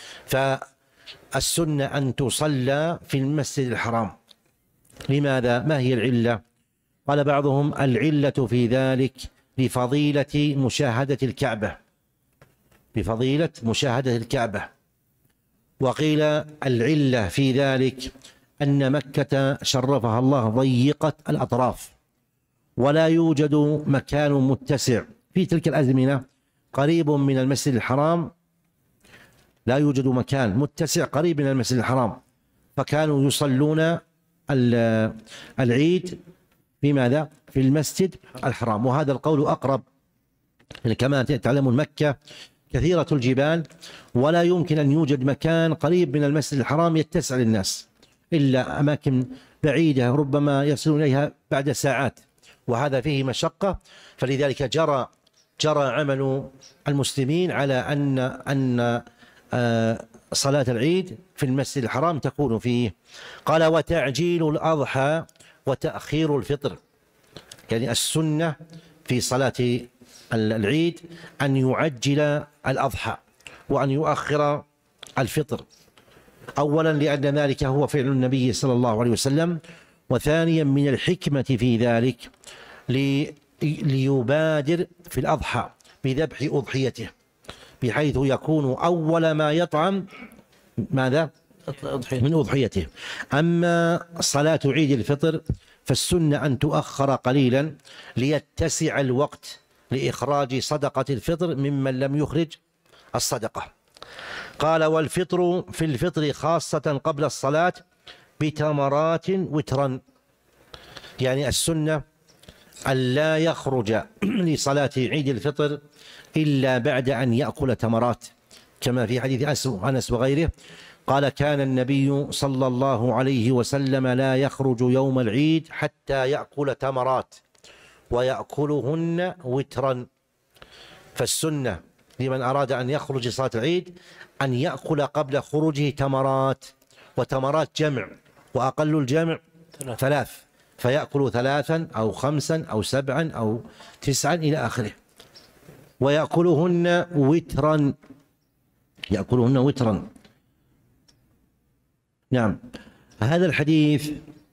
فالسنة أن تصلى في المسجد الحرام. لماذا؟ ما هي العلة؟ قال بعضهم: العلة في ذلك لفضيلة مشاهدة الكعبة، بفضيلة مشاهدة الكعبة. وقيل العلة في ذلك أن مكة شرفها الله ضيقة الأطراف، ولا يوجد مكان متسع في تلك الأزمنة قريب من المسجد الحرام، لا يوجد مكان متسع قريب من المسجد الحرام، فكانوا يصلون العيد في ماذا؟ في المسجد الحرام. وهذا القول أقرب، كما تعلمون مكة كثيرة الجبال، ولا يمكن أن يوجد مكان قريب من المسجد الحرام يتسع للناس، إلا أماكن بعيدة ربما يصلون إليها بعد ساعات، وهذا فيه مشقة. فلذلك جرى جرى عمل المسلمين على أن أن صلاة العيد في المسجد الحرام تكون فيه. قال: وتعجيل الأضحى وتأخير الفطر، يعني السنة في صلاة العيد أن يعجل الأضحى وأن يؤخر الفطر، أولا لأن ذلك هو فعل النبي صلى الله عليه وسلم، وثانيا من الحكمة في ذلك ليبادر في الأضحى بذبح أضحيته، بحيث يكون أول ما يطعم ماذا؟ من أضحيته. أما صلاة عيد الفطر فالسنة أن تؤخر قليلا ليتسع الوقت لإخراج صدقة الفطر ممن لم يخرج الصدقة. قال: والفطر في الفطر خاصة قبل الصلاة بتمرات وترا، يعني السنة أن لا يخرج لصلاة عيد الفطر إلا بعد أن يأكل تمرات، كما في حديث أنس وغيره قال: كان النبي صلى الله عليه وسلم لا يخرج يوم العيد حتى يأكل تمرات ويأكلهن وترا. فالسنة لمن أراد أن يخرج لصلاة العيد أن يأكل قبل خروجه تمرات، وتمرات جمع، وأقل الجمع ثلاث، فيأكل ثلاثا أو خمسا أو سبعا أو تسعا إلى آخره، ويأكلهن وترا، يأكلهن وترا. نعم، هذا الحديث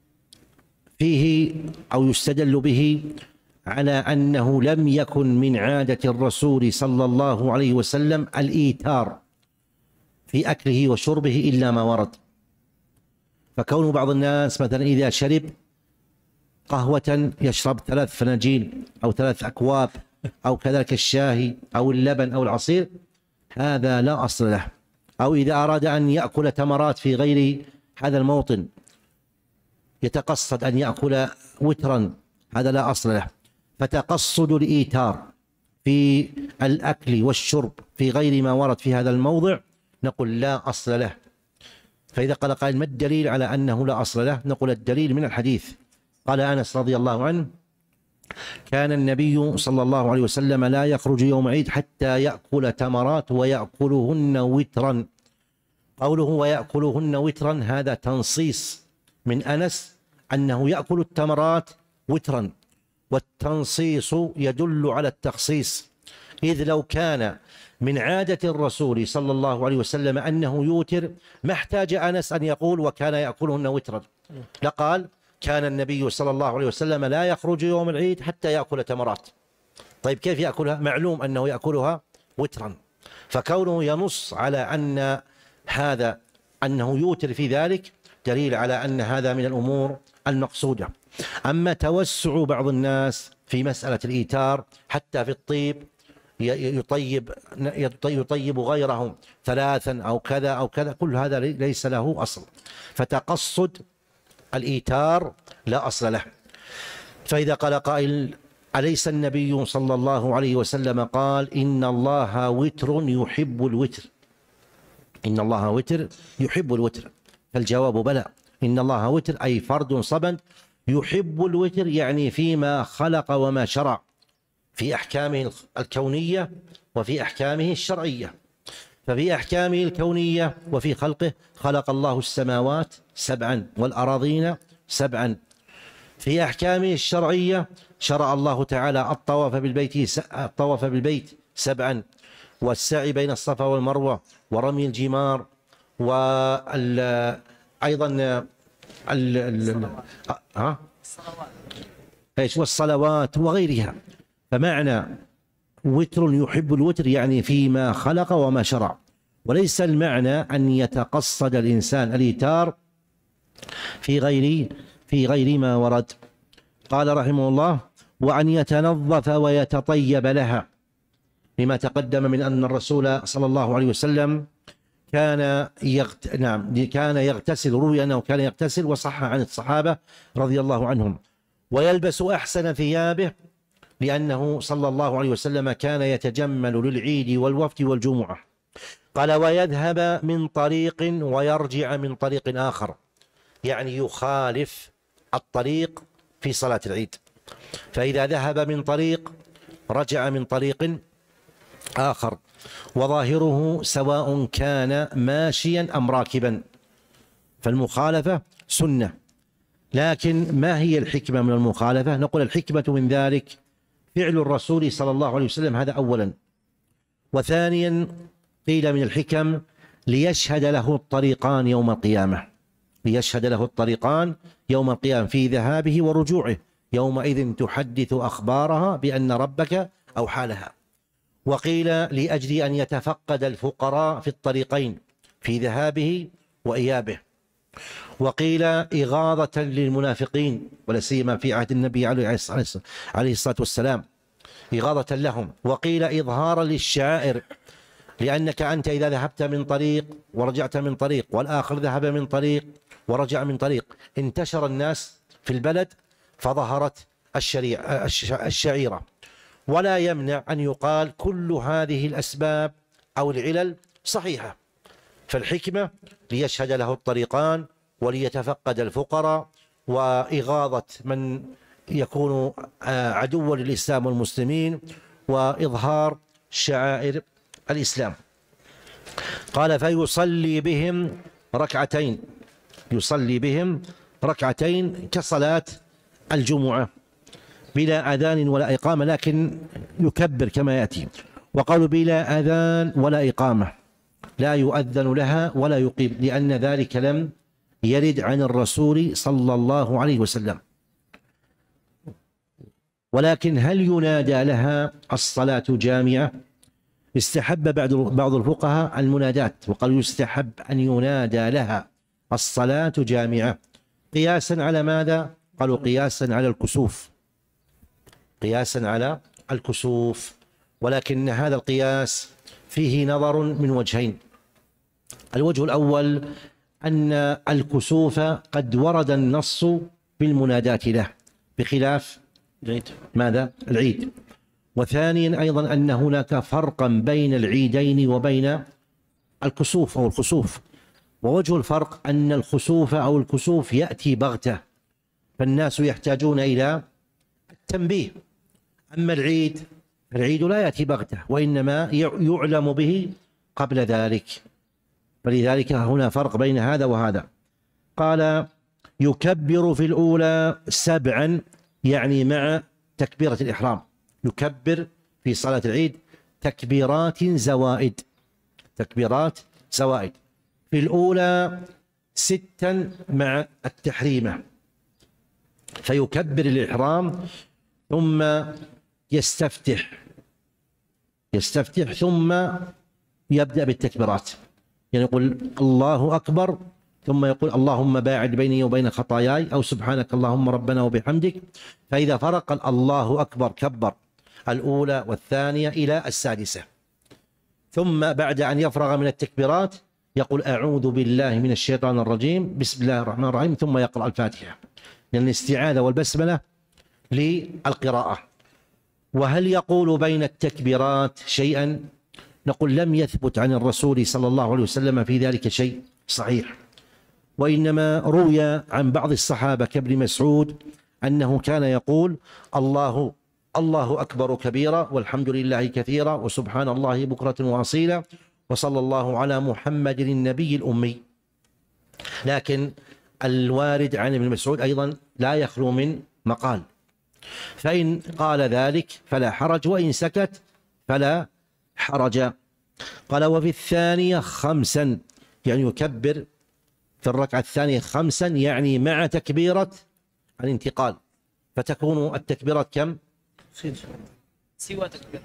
فيه أو يستدل به على أنه لم يكن من عادة الرسول صلى الله عليه وسلم الإيتار في أكله وشربه إلا ما ورد. فكون بعض الناس مثلا إذا شرب قهوة يشرب ثلاث فناجيل أو ثلاث أكواب، أو كذلك الشاهي أو اللبن أو العصير، هذا لا أصل له. أو إذا أراد أن يأكل تمرات في غير هذا الموطن يتقصد أن يأكل وترا، هذا لا أصل له. فتقصد الإيتار في الأكل والشرب في غير ما ورد في هذا الموضع نقول لا أصل له. فإذا قال قائل: ما الدليل على أنه لا أصل له؟ نقول: الدليل من الحديث. قال أنس رضي الله عنه: كان النبي صلى الله عليه وسلم لا يخرج يوم عيد حتى يأكل تمرات ويأكلهن وترا. قوله ويأكلهن وترا هذا تنصيص من أنس أنه يأكل التمرات وترا، والتنصيص يدل على التخصيص، إذ لو كان من عادة الرسول صلى الله عليه وسلم أنه يوتر ما احتاج أنس أن يقول وكان يأكلهن وترا، لقال: كان النبي صلى الله عليه وسلم لا يخرج يوم العيد حتى يأكل تمرات. طيب كيف يأكلها؟ معلوم أنه يأكلها وترا، فكونه ينص على أن هذا أنه يوتر في ذلك دليل على أن هذا من الأمور المقصودة. أما توسع بعض الناس في مسألة الإيتار حتى في الطيب، يطيب يطيب غيره ثلاثا أو كذا أو كذا، كل هذا ليس له أصل. فتقصد الإيتار لا أصل له. فإذا قال قائل: أليس النبي صلى الله عليه وسلم قال: إن الله وتر يحب الوتر؟ إن الله وتر يحب الوتر. فالجواب: بلى، إن الله وتر أي فرد صمد يحب الوتر، يعني فيما خلق وما شرع، في أحكامه الكونية وفي أحكامه الشرعية. ففي أحكامه الكونية وفي خلقه: خلق الله السماوات سبعا والأراضين سبعا. في أحكامه الشرعية: شرع الله تعالى الطواف بالبيت الطواف بالبيت سبعا، والسعي بين الصفا والمروة، ورمي الجمار، وأيضا ها ايش والصلوات وغيرها. فمعنى وتر يحب الوتر يعني فيما خلق وما شرع، وليس المعنى أن يتقصد الإنسان الإيتار في غير في غير ما ورد. قال رحمه الله: وأن يتنظف ويتطيب لها، لما تقدم من أن الرسول صلى الله عليه وسلم كان يغت... نعم كان يغتسل، روي أنه كان يغتسل، وصح عن الصحابة رضي الله عنهم. ويلبس أحسن ثيابه، لأنه صلى الله عليه وسلم كان يتجمل للعيد والوفد والجمعة. قال: ويذهب من طريق ويرجع من طريق آخر، يعني يخالف الطريق في صلاة العيد. فإذا ذهب من طريق رجع من طريق آخر، وظاهره سواء كان ماشيا أم راكبا، فالمخالفة سنة. لكن ما هي الحكمة من المخالفة؟ نقول: الحكمة من ذلك فعل الرسول صلى الله عليه وسلم، هذا أولا. وثانيا قيل من الحكم ليشهد له الطريقان يوم القيامة، ليشهد له الطريقان يوم القيامة في ذهابه ورجوعه، يومئذ تحدث أخبارها بأن ربك أوحى لها. وقيل لأجل أن يتفقد الفقراء في الطريقين في ذهابه وإيابه. وقيل إغاظة للمنافقين ولا سيما في عهد النبي عليه الصلاة والسلام، إغاظة لهم. وقيل إظهارا للشعائر، لأنك أنت إذا ذهبت من طريق ورجعت من طريق والآخر ذهب من طريق ورجع من طريق، انتشر الناس في البلد فظهرت الشعيرة. ولا يمنع أن يقال كل هذه الأسباب أو العلل صحيحة، فالحكمة ليشهد له الطريقان وليتفقد الفقراء، وإغاظة من يكون عدوا للإسلام والمسلمين، وإظهار شعائر الإسلام. قال فيصلي بهم ركعتين، يصلي بهم ركعتين كصلاة الجمعة بلا أذان ولا إقامة، لكن يكبر كما يأتي. وقالوا بلا أذان ولا إقامة، لا يؤذن لها ولا يقيم، لأن ذلك لم يرد عن الرسول صلى الله عليه وسلم. ولكن هل ينادى لها الصلاة جامعة؟ استحب بعض الفقهاء المنادات، وقالوا يستحب أن ينادى لها الصلاة جامعة، قياسا على ماذا؟ قالوا قياسا على الكسوف، قياسا على الكسوف. ولكن هذا القياس فيه نظر من وجهين. الوجه الأول أن الكسوف قد ورد النص بالمنادات له بخلاف ماذا؟ العيد. وثانيا أيضا أن هناك فرقا بين العيدين وبين الكسوف أو الخسوف. ووجه الفرق أن الخسوف أو الكسوف يأتي بغتة، فالناس يحتاجون إلى التنبيه. أما العيد، العيد لا يأتي بغتة، وإنما يعلم به قبل ذلك، فلذلك هنا فرق بين هذا وهذا. قال يكبر في الأولى سبعا، يعني مع تكبيرة الإحرام، يكبر في صلاة العيد تكبيرات زوائد، تكبيرات زوائد. في الأولى ستا مع التحريمة، فيكبر الإحرام ثم يستفتح يستفتح ثم يبدأ بالتكبيرات، يعني يقول الله أكبر ثم يقول اللهم باعد بيني وبين خطاياي، أو سبحانك اللهم ربنا وبحمدك. فإذا فرق الله أكبر كبر الأولى والثانية إلى السادسة، ثم بعد أن يفرغ من التكبيرات يقول أعوذ بالله من الشيطان الرجيم بسم الله الرحمن الرحيم، ثم يقرأ الفاتحة، لأن الاستعاذة والبسملة للقراءة. وهل يقول بين التكبيرات شيئا؟ نقول لم يثبت عن الرسول صلى الله عليه وسلم في ذلك شيء صحيح، وإنما روي عن بعض الصحابة كابن مسعود أنه كان يقول الله الله أكبر كبيرا والحمد لله كثيرا وسبحان الله بكرة وأصيلا وصلى الله على محمد النبي الأمي. لكن الوارد عن ابن مسعود أيضا لا يخلو من مقال، فإن قال ذلك فلا حرج، وإن سكت فلا حرج. قال وفي الثانية خمسا، يعني يكبر في الركعة الثانية خمسا، يعني مع تكبيرة الانتقال، فتكون التكبيرات كم؟ سوى تكبيرة.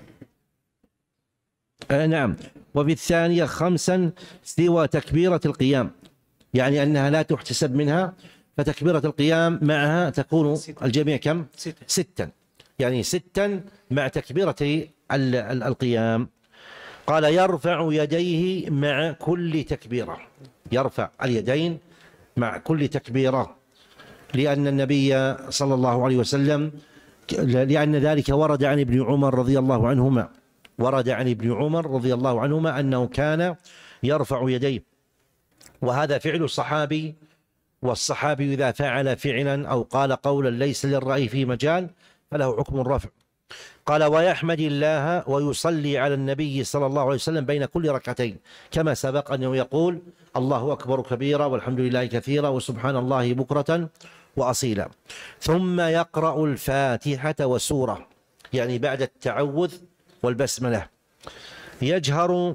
آه نعم. وفي الثانية خمسا سوى تكبيرة القيام، يعني أنها لا تحتسب منها، فتكبيرة القيام معها تكون الجميع كم؟ ستا، يعني ستا مع تكبيرة القيام. قال يرفع يديه مع كل تكبيرة، يرفع اليدين مع كل تكبيرة، لأن النبي صلى الله عليه وسلم، لأن ذلك ورد عن ابن عمر رضي الله عنهما، ورد عن ابن عمر رضي الله عنهما أنه كان يرفع يديه، وهذا فعل الصحابي، والصحابي إذا فعل فعلا أو قال قولا ليس للرأي في مجال فله حكم الرفع. قال ويحمد الله ويصلي على النبي صلى الله عليه وسلم بين كل ركعتين، كما سبق أنه يقول الله أكبر كبيرا والحمد لله كثيرا وسبحان الله بكرة وأصيلا. ثم يقرأ الفاتحة وسورة، يعني بعد التعوذ والبسملة، يجهر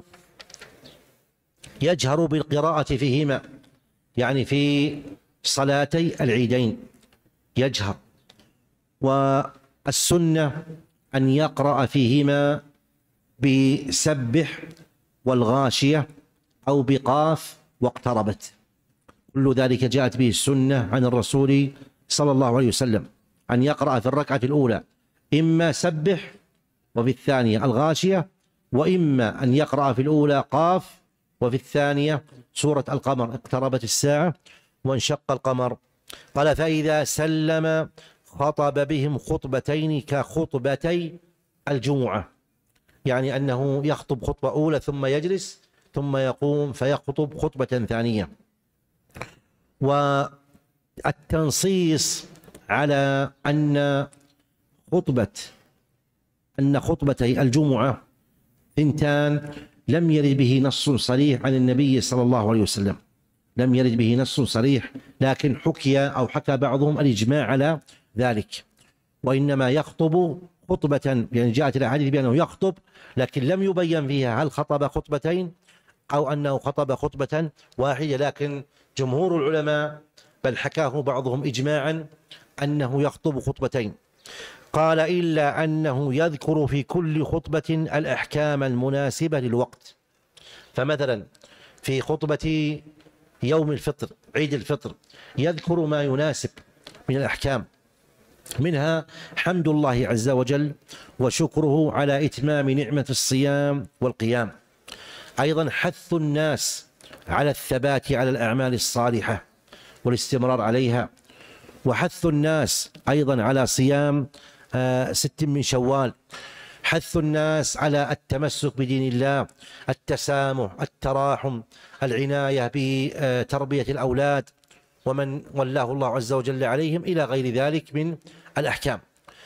يجهر بالقراءة فيهما، يعني في صلاتي العيدين يجهر، والسنة أن يقرأ فيهما بسبح والغاشية أو بقاف واقتربت. كل ذلك جاءت به السنة عن الرسول صلى الله عليه وسلم، أن يقرأ في الركعة الأولى إما سبح وفي الثانية الغاشية، وإما أن يقرأ في الأولى قاف وفي الثانية سورة القمر اقتربت الساعة وانشق القمر. قال فإذا سلم خطب بهم خطبتين كخطبتي الجمعة، يعني أنه يخطب خطبة أولى ثم يجلس ثم يقوم فيخطب خطبة ثانية. والتنصيص على أن خطبة أن خطبتي الجمعة ثنتان لم يرد به نص صريح عن النبي صلى الله عليه وسلم، لم يرد به نص صريح، لكن حكي أو حكى بعضهم الإجماع على ذلك، وإنما يخطب خطبة، يعني جاءت الأحاديث بأنه يخطب، لكن لم يبين فيها هل خطب خطبتين أو أنه خطب خطبة واحدة، لكن جمهور العلماء بل حكاه بعضهم إجماعا أنه يخطب خطبتين. قال إلا أنه يذكر في كل خطبة الأحكام المناسبة للوقت. فمثلا في خطبة يوم الفطر عيد الفطر يذكر ما يناسب من الأحكام، منها حمد الله عز وجل وشكره على إتمام نعمة الصيام والقيام، أيضا حث الناس على الثبات على الأعمال الصالحة والاستمرار عليها، وحث الناس أيضا على صيام آه ست من شوال، حث الناس على التمسك بدين الله، التسامح، التراحم، العناية بتربية الأولاد ومن ولاه الله عز وجل عليهم إلى غير ذلك من الأحكام.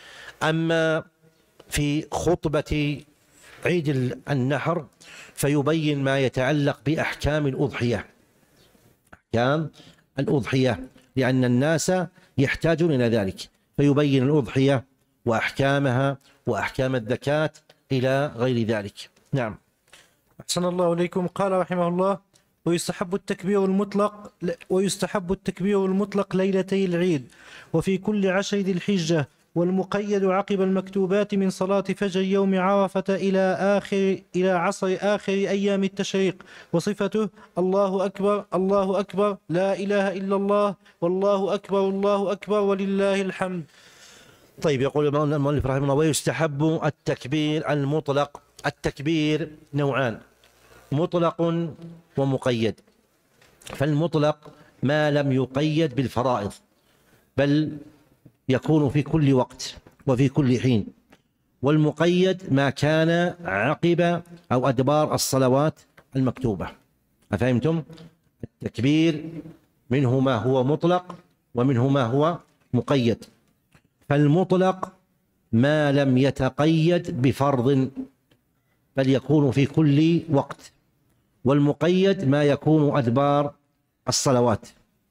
أما في خطبة عيد النحر فيبين ما يتعلق بأحكام الأضحية، أحكام الأضحية، لأن الناس يحتاجون إلى ذلك، فيبين الأضحية وأحكامها وأحكام الزكاة إلى غير ذلك. نعم. أحسن الله إليكم. قال رحمه الله: ويستحب التكبير المطلق ويستحب التكبير المطلق ليلتي العيد وفي كل عشر ذي الحجة، والمقيد عقب المكتوبات من صلاة فجر يوم عرفة إلى آخر إلى عصر آخر أيام التشريق، وصفته الله أكبر الله أكبر لا إله إلا الله والله أكبر الله أكبر ولله الحمد. طيب، يقول المؤلف رحمه الله: ويستحب التكبير المطلق. التكبير نوعان: مطلق ومقيد. فالمطلق ما لم يقيد بالفرائض، بل يكون في كل وقت وفي كل حين، والمقيد ما كان عقب أو أدبار الصلوات المكتوبة. أفهمتم؟ التكبير منه ما هو مطلق ومنه ما هو مقيد. فالمطلق ما لم يتقيد بفرض بل يكون في كل وقت، والمقيد ما يكون أدبار الصلوات.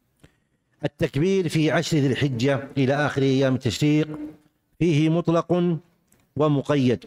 التكبير في عشر ذي الحجة إلى آخر أيام التشريق فيه مطلق ومقيد.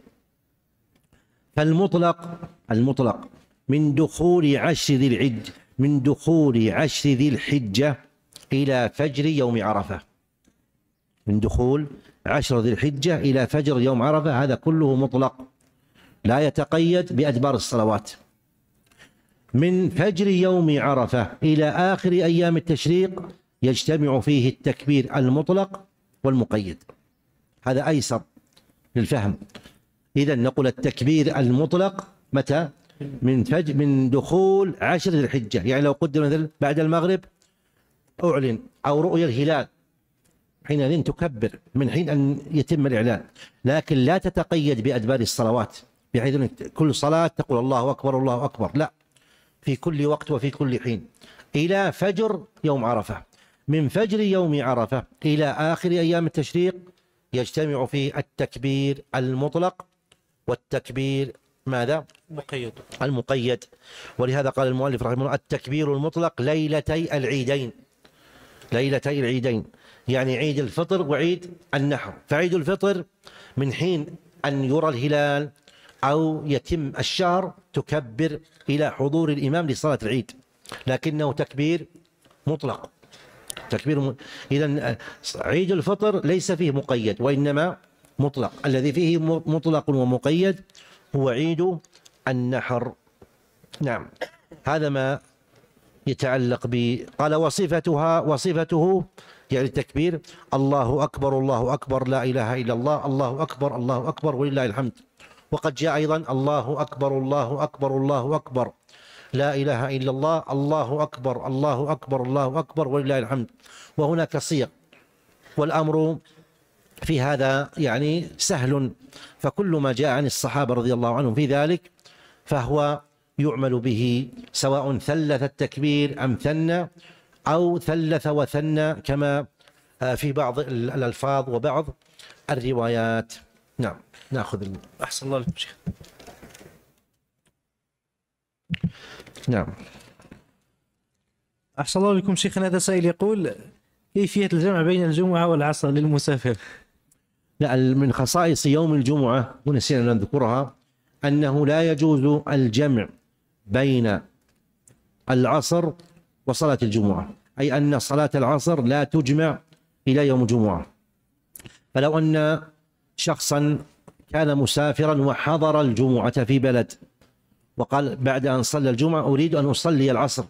فالمطلق المطلق من دخول عشر ذي الحجة من دخول عشر ذي الحجة إلى فجر يوم عرفة، من دخول عشر ذي الحجة إلى فجر يوم عرفة، هذا كله مطلق لا يتقيد بأدبار الصلوات. من فجر يوم عرفة إلى آخر أيام التشريق يجتمع فيه التكبير المطلق والمقيد، هذا أيسر للفهم. إذن نقول التكبير المطلق متى؟ من فجر من دخول عشر ذي الحجة، يعني لو قدر مثلا بعد المغرب أعلن أو رؤية الهلال، حينئذ تكبر من حين أن يتم الإعلان، لكن لا تتقيد بأدبار الصلوات بحيث أن كل صلاة تقول الله أكبر الله أكبر، لا، في كل وقت وفي كل حين إلى فجر يوم عرفة. من فجر يوم عرفة إلى آخر أيام التشريق يجتمع فيه التكبير المطلق والتكبير ماذا؟ مقيد. المقيد. ولهذا قال المؤلف رحمه الله: التكبير المطلق ليلتي العيدين، ليلتي العيدين يعني عيد الفطر وعيد النحر. فعيد الفطر من حين أن يرى الهلال أو يتم الشهر تكبر إلى حضور الإمام لصلاة العيد، لكنه تكبير مطلق. تكبير م... إذن عيد الفطر ليس فيه مقيد وإنما مطلق. الذي فيه مطلق ومقيد هو عيد النحر. نعم، هذا ما يتعلق ب قال وصفتها وصفته يعني التكبير الله أكبر الله أكبر لا إله إلا الله الله أكبر الله أكبر ولله الحمد. وقد جاء أيضا الله أكبر الله أكبر الله أكبر لا إله إلا الله الله أكبر الله أكبر الله أكبر ولله الحمد. وهناك صيغ، والأمر في هذا يعني سهل، فكل ما جاء عن الصحابة رضي الله عنهم في ذلك فهو يعمل به، سواء ثلث التكبير أم ثنى أو ثلث وثنى كما في بعض الألفاظ وبعض الروايات. نعم، نأخذ. أحسن الله لكم شيخ. نعم، أحسن الله لكم شيخنا. هذا سائل يقول كيفية الجمع بين الجمعة والعصر للمسافر؟ لا، من خصائص يوم الجمعة ونسينا أن نذكرها أنه لا يجوز الجمع بين العصر وصلاة الجمعة، أي أن صلاة العصر لا تجمع إلى يوم الجمعة. فلو أن شخصا كان مسافرا وحضر الجمعة في بلد وقال بعد أن صلى الجمعة أريد أن أصلي العصر،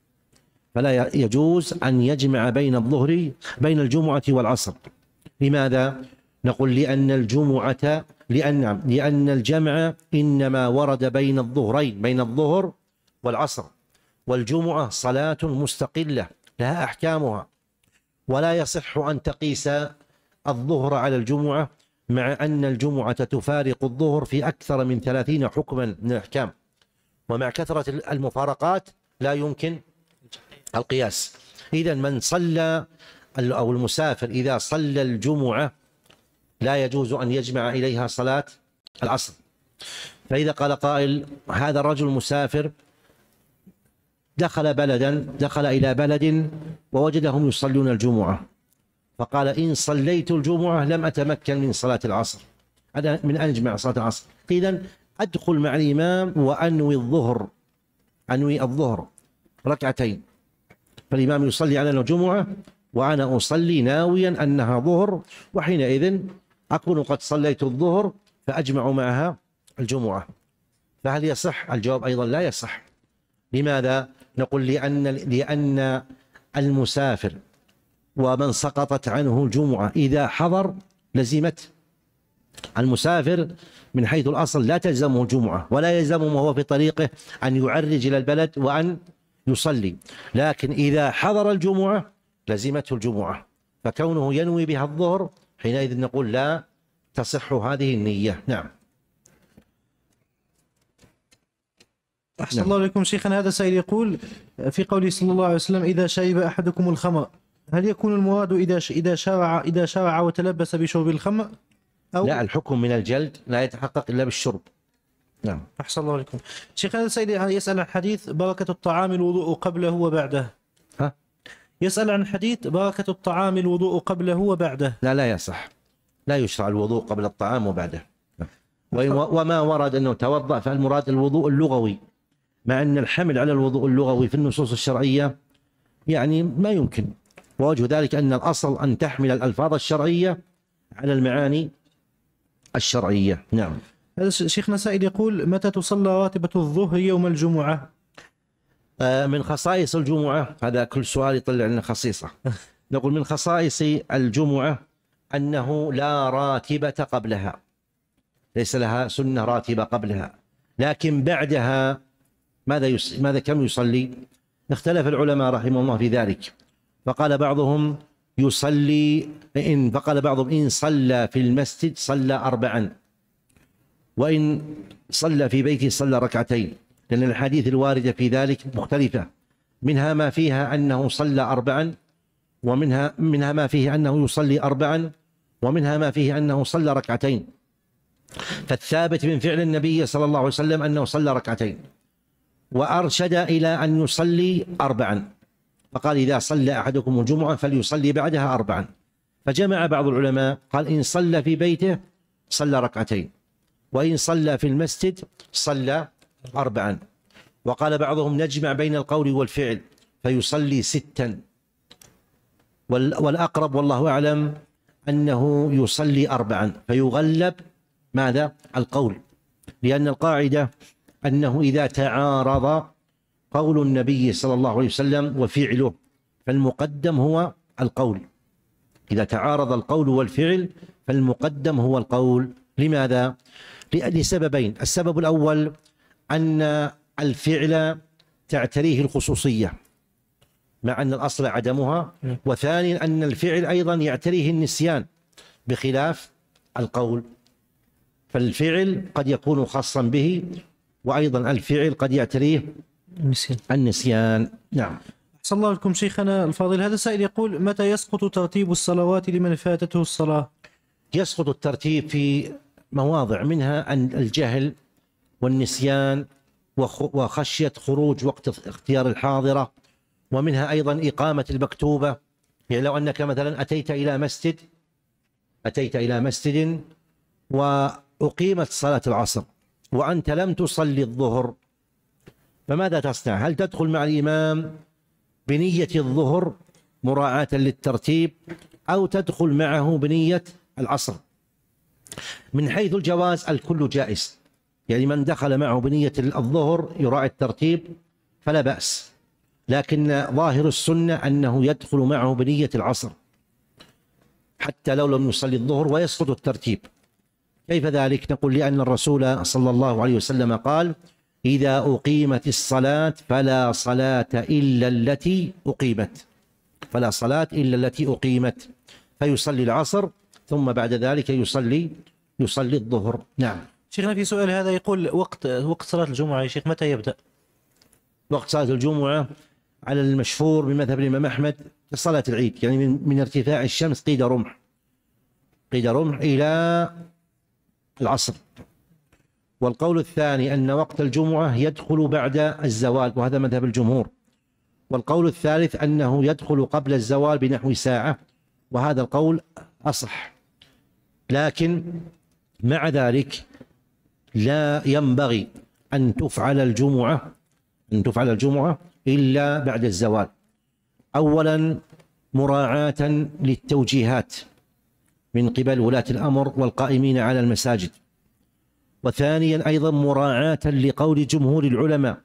فلا يجوز أن يجمع بين الظهر بين الجمعة والعصر. لماذا؟ نقول لأن الجمعة لأن لأن الجمع إنما ورد بين الظهرين، بين الظهر والعصر، والجمعة صلاة مستقلة لها أحكامها، ولا يصح أن تقيس الظهر على الجمعة، مع أن الجمعة تفارق الظهر في أكثر من ثلاثين حكما من الأحكام، ومع كثرة المفارقات لا يمكن القياس. إذن من صلى أو المسافر إذا صلى الجمعة لا يجوز أن يجمع إليها صلاة العصر. فإذا قال قائل هذا الرجل مسافر دخل بلدا دخل إلى بلد ووجدهم يصلون الجمعة، فقال إن صليت الجمعة لم أتمكن من صلاة العصر، أنا من أن أجمع صلاة العصر، إذن أدخل مع الإمام وأنوي الظهر أنوي الظهر ركعتين، فالإمام يصلي على الجمعة وأنا أصلي ناويا أنها ظهر، وحينئذ أكون قد صليت الظهر فأجمع معها الجمعة. فهل يصح؟ الجواب أيضا لا يصح. لماذا؟ نقول لأن لأن المسافر ومن سقطت عنه الجمعة إذا حضر لزمت. المسافر من حيث الأصل لا تلزمه الجمعة، ولا يلزمه وهو في طريقه أن يعرج إلى البلد وأن يصلي، لكن إذا حضر الجمعة لزمته الجمعة، فكونه ينوي بها الظهر حينئذ نقول لا تصح هذه النية. نعم. أحسن الله عليكم شيخنا. هذا سائل يقول في قوله صلى الله عليه وسلم إذا شرب أحدكم الخمر، هل يكون المراد إذا إذا شرع إذا شرع وتلبس بشرب الخمر أو لا؟ الحكم من الجلد لا يتحقق إلا بالشرب. نعم. أحسن الله عليكم شيخنا. هذا سائل يسأل عن حديث بركة الطعام الوضوء قبله وبعده. ها؟ يسأل عن حديث بركة الطعام الوضوء قبله وبعده. لا لا يصح، لا يشرع الوضوء قبل الطعام وبعده. وما ورد أنه توضأ فالمراد الوضوء اللغوي، مع أن الحمل على الوضوء اللغوي في النصوص الشرعية يعني ما يمكن، ووجه ذلك أن الأصل أن تحمل الألفاظ الشرعية على المعاني الشرعية. نعم. هذا شيخنا سائل يقول متى تصلى راتبة الظهر يوم الجمعة؟ آه من خصائص الجمعة، هذا كل سؤال يطلع لنا خصيصة. نقول من خصائص الجمعة أنه لا راتبة قبلها، ليس لها سنة راتبة قبلها، لكن بعدها ماذا يصلي؟ ماذا كم يصلي؟ اختلف العلماء رحمه الله في ذلك، فقال بعضهم يصلي إن فقال بعضهم إن صلى في المسجد صلى أربعا، وإن صلى في بيته صلى ركعتين، لأن الحديث الواردة في ذلك مختلفة، منها ما فيها أنه صلى أربعا، ومنها منها ما فيه أنه يصلي أربعا، ومنها ما فيه أنه صلى ركعتين. فالثابت من فعل النبي صلى الله عليه وسلم أنه صلى ركعتين، وأرشد إلى أن يصلي أربعا، فقال إذا صلى أحدكم الجمعة فليصلي بعدها أربعا. فجمع بعض العلماء قال إن صلى في بيته صلى ركعتين، وإن صلى في المسجد صلى أربعا. وقال بعضهم نجمع بين القول والفعل فيصلي ستا، والأقرب والله أعلم أنه يصلي أربعا، فيغلب ماذا؟ القول، لأن القاعدة أنه إذا تعارض قول النبي صلى الله عليه وسلم وفعله فالمقدم هو القول. إذا تعارض القول والفعل فالمقدم هو القول. لماذا؟ لسببين. السبب الأول أن الفعل تعتريه الخصوصية مع أن الأصل عدمها، وثانيا أن الفعل أيضا يعتريه النسيان بخلاف القول، فالفعل قد يكون خاصا به، وأيضا الفعل قد يعتريه النسيان. النسيان. نعم. أحسن الله لكم شيخنا الفاضل. هذا سائل يقول: متى يسقط ترتيب الصلوات لمن فاتته الصلاة؟ يسقط الترتيب في مواضع، منها أن الجهل والنسيان وخشية خروج وقت اختيار الحاضرة، ومنها أيضا إقامة المكتوبة. يعني لو أنك مثلا أتيت إلى مسجد أتيت إلى مسجد وأقيمت صلاة العصر وأنت لم تصلي الظهر، فماذا تصنع؟ هل تدخل مع الإمام بنية الظهر مراعاة للترتيب، أو تدخل معه بنية العصر؟ من حيث الجواز الكل جائز، يعني من دخل معه بنية الظهر يراعي الترتيب فلا بأس، لكن ظاهر السنة أنه يدخل معه بنية العصر حتى لو لم يصلي الظهر ويسقط الترتيب. كيف ذلك؟ نقول لأن الرسول صلى الله عليه وسلم قال: إذا أقيمت الصلاة فلا صلاة إلا التي أقيمت، فلا صلاة إلا التي أقيمت، فيصلي العصر ثم بعد ذلك يصلي يصلي الظهر. نعم. شيخنا في سؤال هذا يقول: وقت وقت صلاة الجمعة يا شيخ متى يبدأ؟ وقت صلاة الجمعة على المشهور بمذهب الإمام أحمد كصلاة العيد، يعني من, من ارتفاع الشمس قيد رمح قيد رمح إلى العصر. والقول الثاني أن وقت الجمعة يدخل بعد الزوال، وهذا مذهب الجمهور. والقول الثالث أنه يدخل قبل الزوال بنحو ساعة، وهذا القول أصح. لكن مع ذلك لا ينبغي أن تفعل الجمعة أن تفعل الجمعة إلا بعد الزوال، أولا مراعاة للتوجيهات من قبل ولاة الأمر والقائمين على المساجد، وثانيا أيضا مراعاة لقول جمهور العلماء،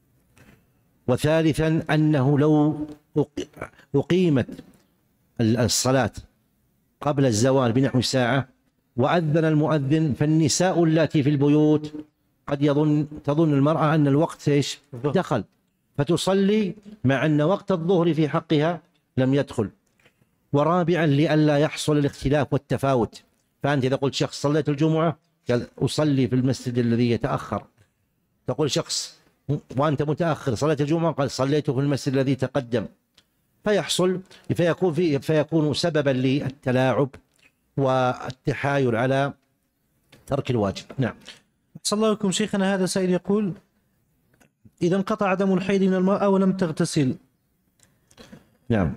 وثالثا أنه لو أقيمت الصلاة قبل الزوال بنحو ساعة وأذن المؤذن فالنساء اللاتي في البيوت قد يظن تظن المرأة أن الوقت إيش دخل، فتصلي مع أن وقت الظهر في حقها لم يدخل. ورابعا لئلا يحصل الاختلاف والتفاوت، فأنت إذا قلت شخص صليت الجمعة قال أصلي في المسجد الذي يتأخر، تقول شخص وأنت متأخر صليت الجمعة قال صليت في المسجد الذي تقدم، فيحصل فيكون في فيكون سببا للتلاعب والتحايل على ترك الواجب. نعم. صلى الله عليكم شيخنا. هذا سائل يقول: إذا انقطع دم الحيض من المرأة ولم تغتسل. نعم.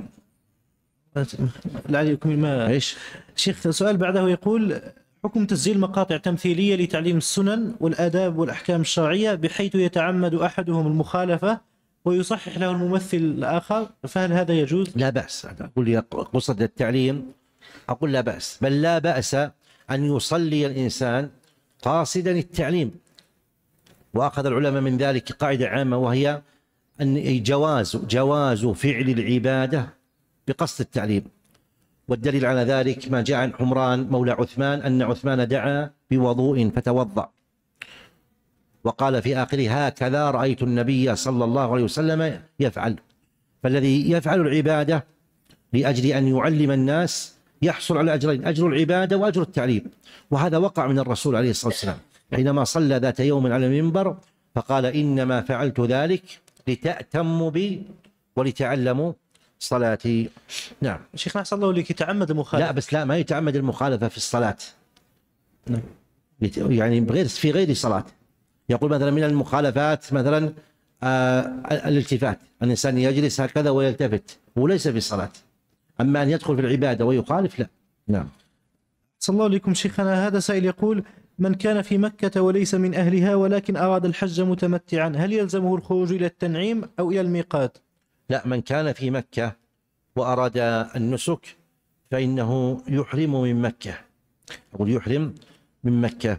لعلكم ما ايش؟ شيخ سؤال بعده يقول: حكم تسجيل مقاطع تمثيلية لتعليم السنن والآداب والأحكام الشرعية بحيث يتعمد أحدهم المخالفة ويصحح له الممثل الآخر، فهل هذا يجوز؟ لا بأس. أقول لي قصد التعليم أقول لا بأس، بل لا بأس أن يصلي الإنسان قاصدا التعليم. وأخذ العلماء من ذلك قاعدة عامة، وهي أن جواز جواز فعل العبادة بقصد التعليم. والدليل على ذلك ما جاء عن حمران مولى عثمان أن عثمان دعا بوضوء فتوضأ وقال في آخره: هكذا رأيت النبي صلى الله عليه وسلم يفعل. فالذي يفعل العبادة لأجل أن يعلم الناس يحصل على أجرين: أجر العبادة وأجر التعليم. وهذا وقع من الرسول عليه الصلاة والسلام حينما صلى ذات يوم على المنبر فقال: إنما فعلت ذلك لتأتموا بي ولتعلموا صلاتي. نعم. شيخنا أحسن الله لك يتعمد المخالفة. لا بس لا ما يتعمد المخالفة في الصلاة. نعم. يعني بغير في غير صلاة. يقول مثلا من المخالفات مثلا آه الالتفات، الإنسان يجلس هكذا ويلتفت وليس في الصلاة. أما أن يدخل في العبادة ويخالف لا. نعم. صلى الله عليكم شيخنا. هذا سائل يقول: من كان في مكة وليس من أهلها ولكن أراد الحج متمتعا، هل يلزمه الخروج إلى التنعيم أو إلى الميقات؟ لا، من كان في مكة وأراد النسك فإنه يحرم من مكة، أقول يحرم من مكة.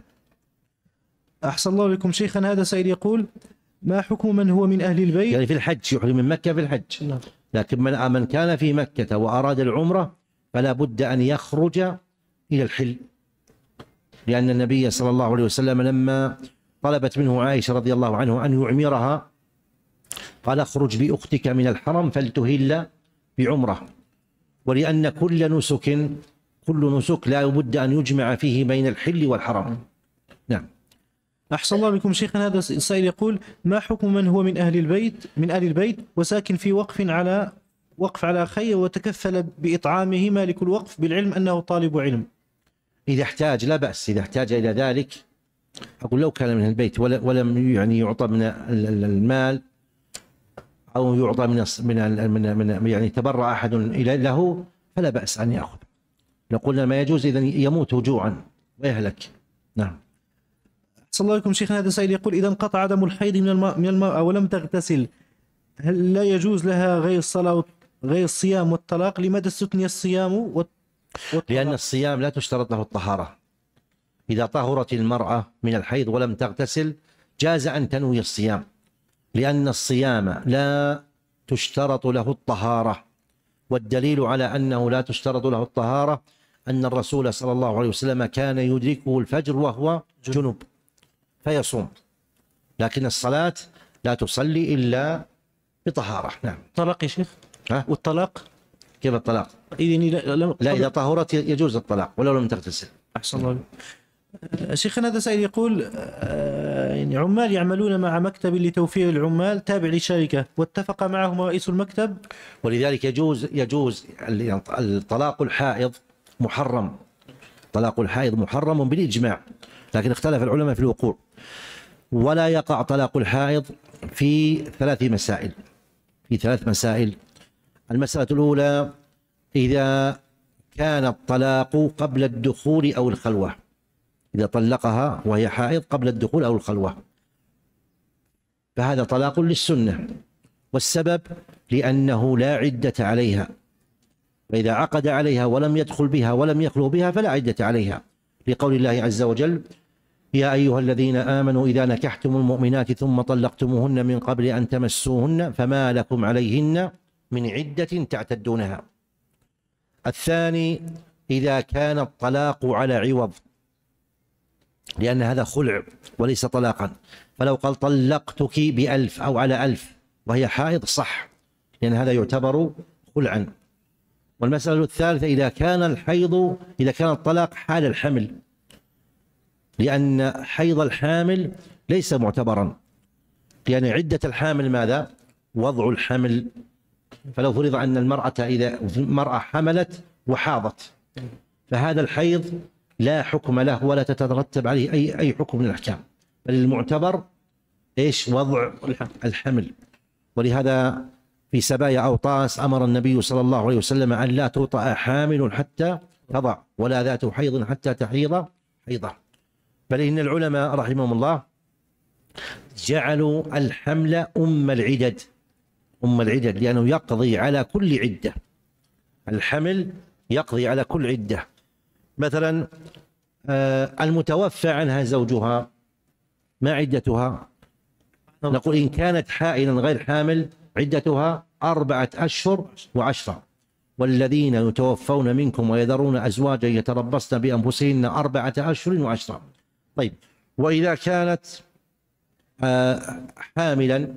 أحسن الله لكم شيخنا. هذا سائل يقول: ما حكم من هو من أهل البيت؟ يعني في الحج يحرم من مكة في الحج، نعم. لكن من من كان في مكة وأراد العمرة فلا بد أن يخرج إلى الحل، لأن النبي صلى الله عليه وسلم لما طلبت منه عائشة رضي الله عنه أن يعمرها قال: اخرج بأختك من الحرم فلتهل بعمرة. ولأن كل نسك كل نسك لا بد أن يجمع فيه بين الحل والحرم. نعم. أحسن الله بكم شيخنا. هذا السائل يقول: ما حكم من هو من أهل البيت من أهل البيت وساكن في وقف على وقف على خير وتكفل بإطعامه مالك الوقف بالعلم أنه طالب علم؟ إذا احتاج لا بأس، إذا احتاج إلى ذلك. أقول لو كان من البيت ولم يعني يعطى من المال أو يعطى من من من يعني تبرع أحد إلى له فلا بأس أن يأخذ. لو قلنا ما يجوز إذن يموت جوعا ويهلك. نعم. صلى الله عليكم شيخنا. هذا سائل يقول: إذا انقطع دم الحيض من الماء من المرأة ولم تغتسل، هل لا يجوز لها غير الصلاة غير الصيام والطلاق؟ لماذا استثني الصيام والطلاق؟ لأن الصيام لا تشترط له الطهارة. إذا طهرت المرأة من الحيض ولم تغتسل جاز أن تنوي الصيام، لأن الصيام لا تشترط له الطهارة. والدليل على أنه لا تشترط له الطهارة أن الرسول صلى الله عليه وسلم كان يدركه الفجر وهو جنب فيصوم، لكن الصلاة لا تصلي إلا بطهارة. نعم. طلاق يا شيخ؟ ها؟ والطلاق كيف الطلاق؟ إذن لا, لا إذا طهرت يجوز الطلاق ولو لم تغتسل. أحسن الله. شيخنا هذا سائل يقول: يعني عمال يعملون مع مكتب لتوفير العمال تابع لشركة واتفق معهم رئيس المكتب، ولذلك يجوز يجوز الطلاق الحائض محرم، طلاق الحائض محرم بالإجماع، لكن اختلف العلماء في الوقوع. ولا يقع طلاق الحائض في ثلاث مسائل في ثلاث مسائل. المسألة الأولى: إذا كان الطلاق قبل الدخول أو الخلوة، إذا طلقها وهي حائض قبل الدخول أو الخلوة فهذا طلاق للسنة، والسبب لأنه لا عدة عليها، فإذا عقد عليها ولم يدخل بها ولم يخلو بها فلا عدة عليها، لقول الله عز وجل: يا أيها الذين آمنوا إذا نكحتم المؤمنات ثم طلقتموهن من قبل أن تمسوهن فما لكم عليهن من عدة تعتدونها. الثاني: إذا كان الطلاق على عوض، لأن هذا خلع وليس طلاقا، فلو قال طلقتك بألف أو على ألف وهي حائض صح، لأن هذا يعتبر خلعا. والمسألة الثالثة: إذا كان الحيض إذا كان الطلاق حال الحمل، لأن حيض الحامل ليس معتبرا، لأن عدة الحامل ماذا؟ وضع الحمل. فلو فرض أن المرأة إذا المرأة حملت وحاضت فهذا الحيض لا حكم له ولا تترتب عليه أي أي حكم من الأحكام، بل المعتبر إيش؟ وضع الحمل. ولهذا في سبايا أوطاس أمر النبي صلى الله عليه وسلم أن لا توطأ حامل حتى تضع ولا ذات حيض حتى تحيض حيضة. بل إن العلماء رحمهم الله جعلوا الحمل أم العدد أم العدد لأنه يقضي على كل عدة. الحمل يقضي على كل عدة. مثلا المتوفى عنها زوجها ما عدتها؟ نقول إن كانت حائلا غير حامل عدتها أربعة أشهر وعشرة، والذين يتوفون منكم ويذرون أزواجا يتربصن بأنفسهن أربعة أشهر وعشرة. طيب، وإذا كانت حاملا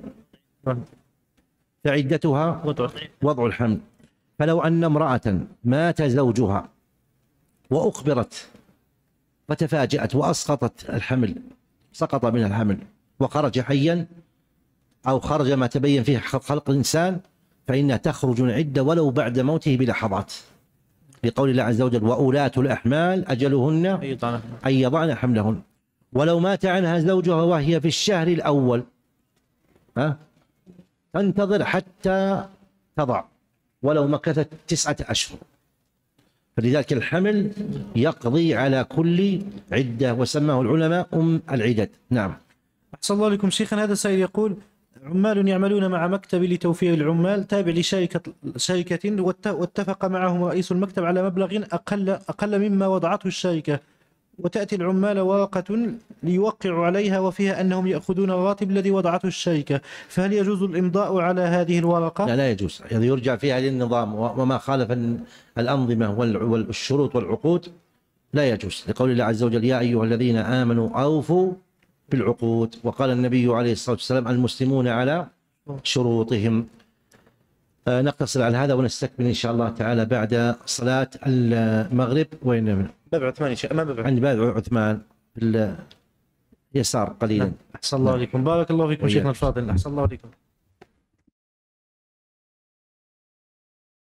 فعدتها وضع الحمل. فلو أن امرأة مات زوجها وأخبرت فتفاجأت وأسقطت الحمل، سقط من الحمل وخرج حيا أو خرج ما تبين فيه خلق الإنسان، فإنها تخرج من عدة ولو بعد موته بلحظات، لقول الله عز وجل: وأولاة الأحمال أجلهن أن يضعن حملهن. ولو مات عنها زوجها وهي في الشهر الأول ها تنتظر حتى تضع ولو مكثت تسعة أشهر. فلذلك الحمل يقضي على كل عدة، وسماه العلماء أم العدد. نعم. أحسن الله لكم شيخنا. هذا سائل يقول: عمال يعملون مع مكتب لتوفير العمال تابع لشركة شركة وات- واتفق معهم رئيس المكتب على مبلغ أقل أقل مما وضعته الشركة، وتأتي العمال ورقة ليوقعوا عليها وفيها أنهم يأخذون الراتب الذي وضعته الشركة، فهل يجوز الإمضاء على هذه الورقة؟ لا لا يجوز، يعني يرجع فيها للنظام، وما خالف الأنظمة والشروط والعقود لا يجوز، لقول الله عز وجل: يا أيها الذين آمنوا أوفوا بالعقود. وقال النبي عليه الصلاة والسلام: المسلمون على شروطهم. آه نقتصر على هذا ونستكمل إن شاء الله تعالى بعد صلاة المغرب. وين من باب عثمان ما باب عند باب عثمان في اليسار قليلا. أحسن الله عليكم، بارك الله فيكم شيخنا الفاضل، أحسن الله عليكم.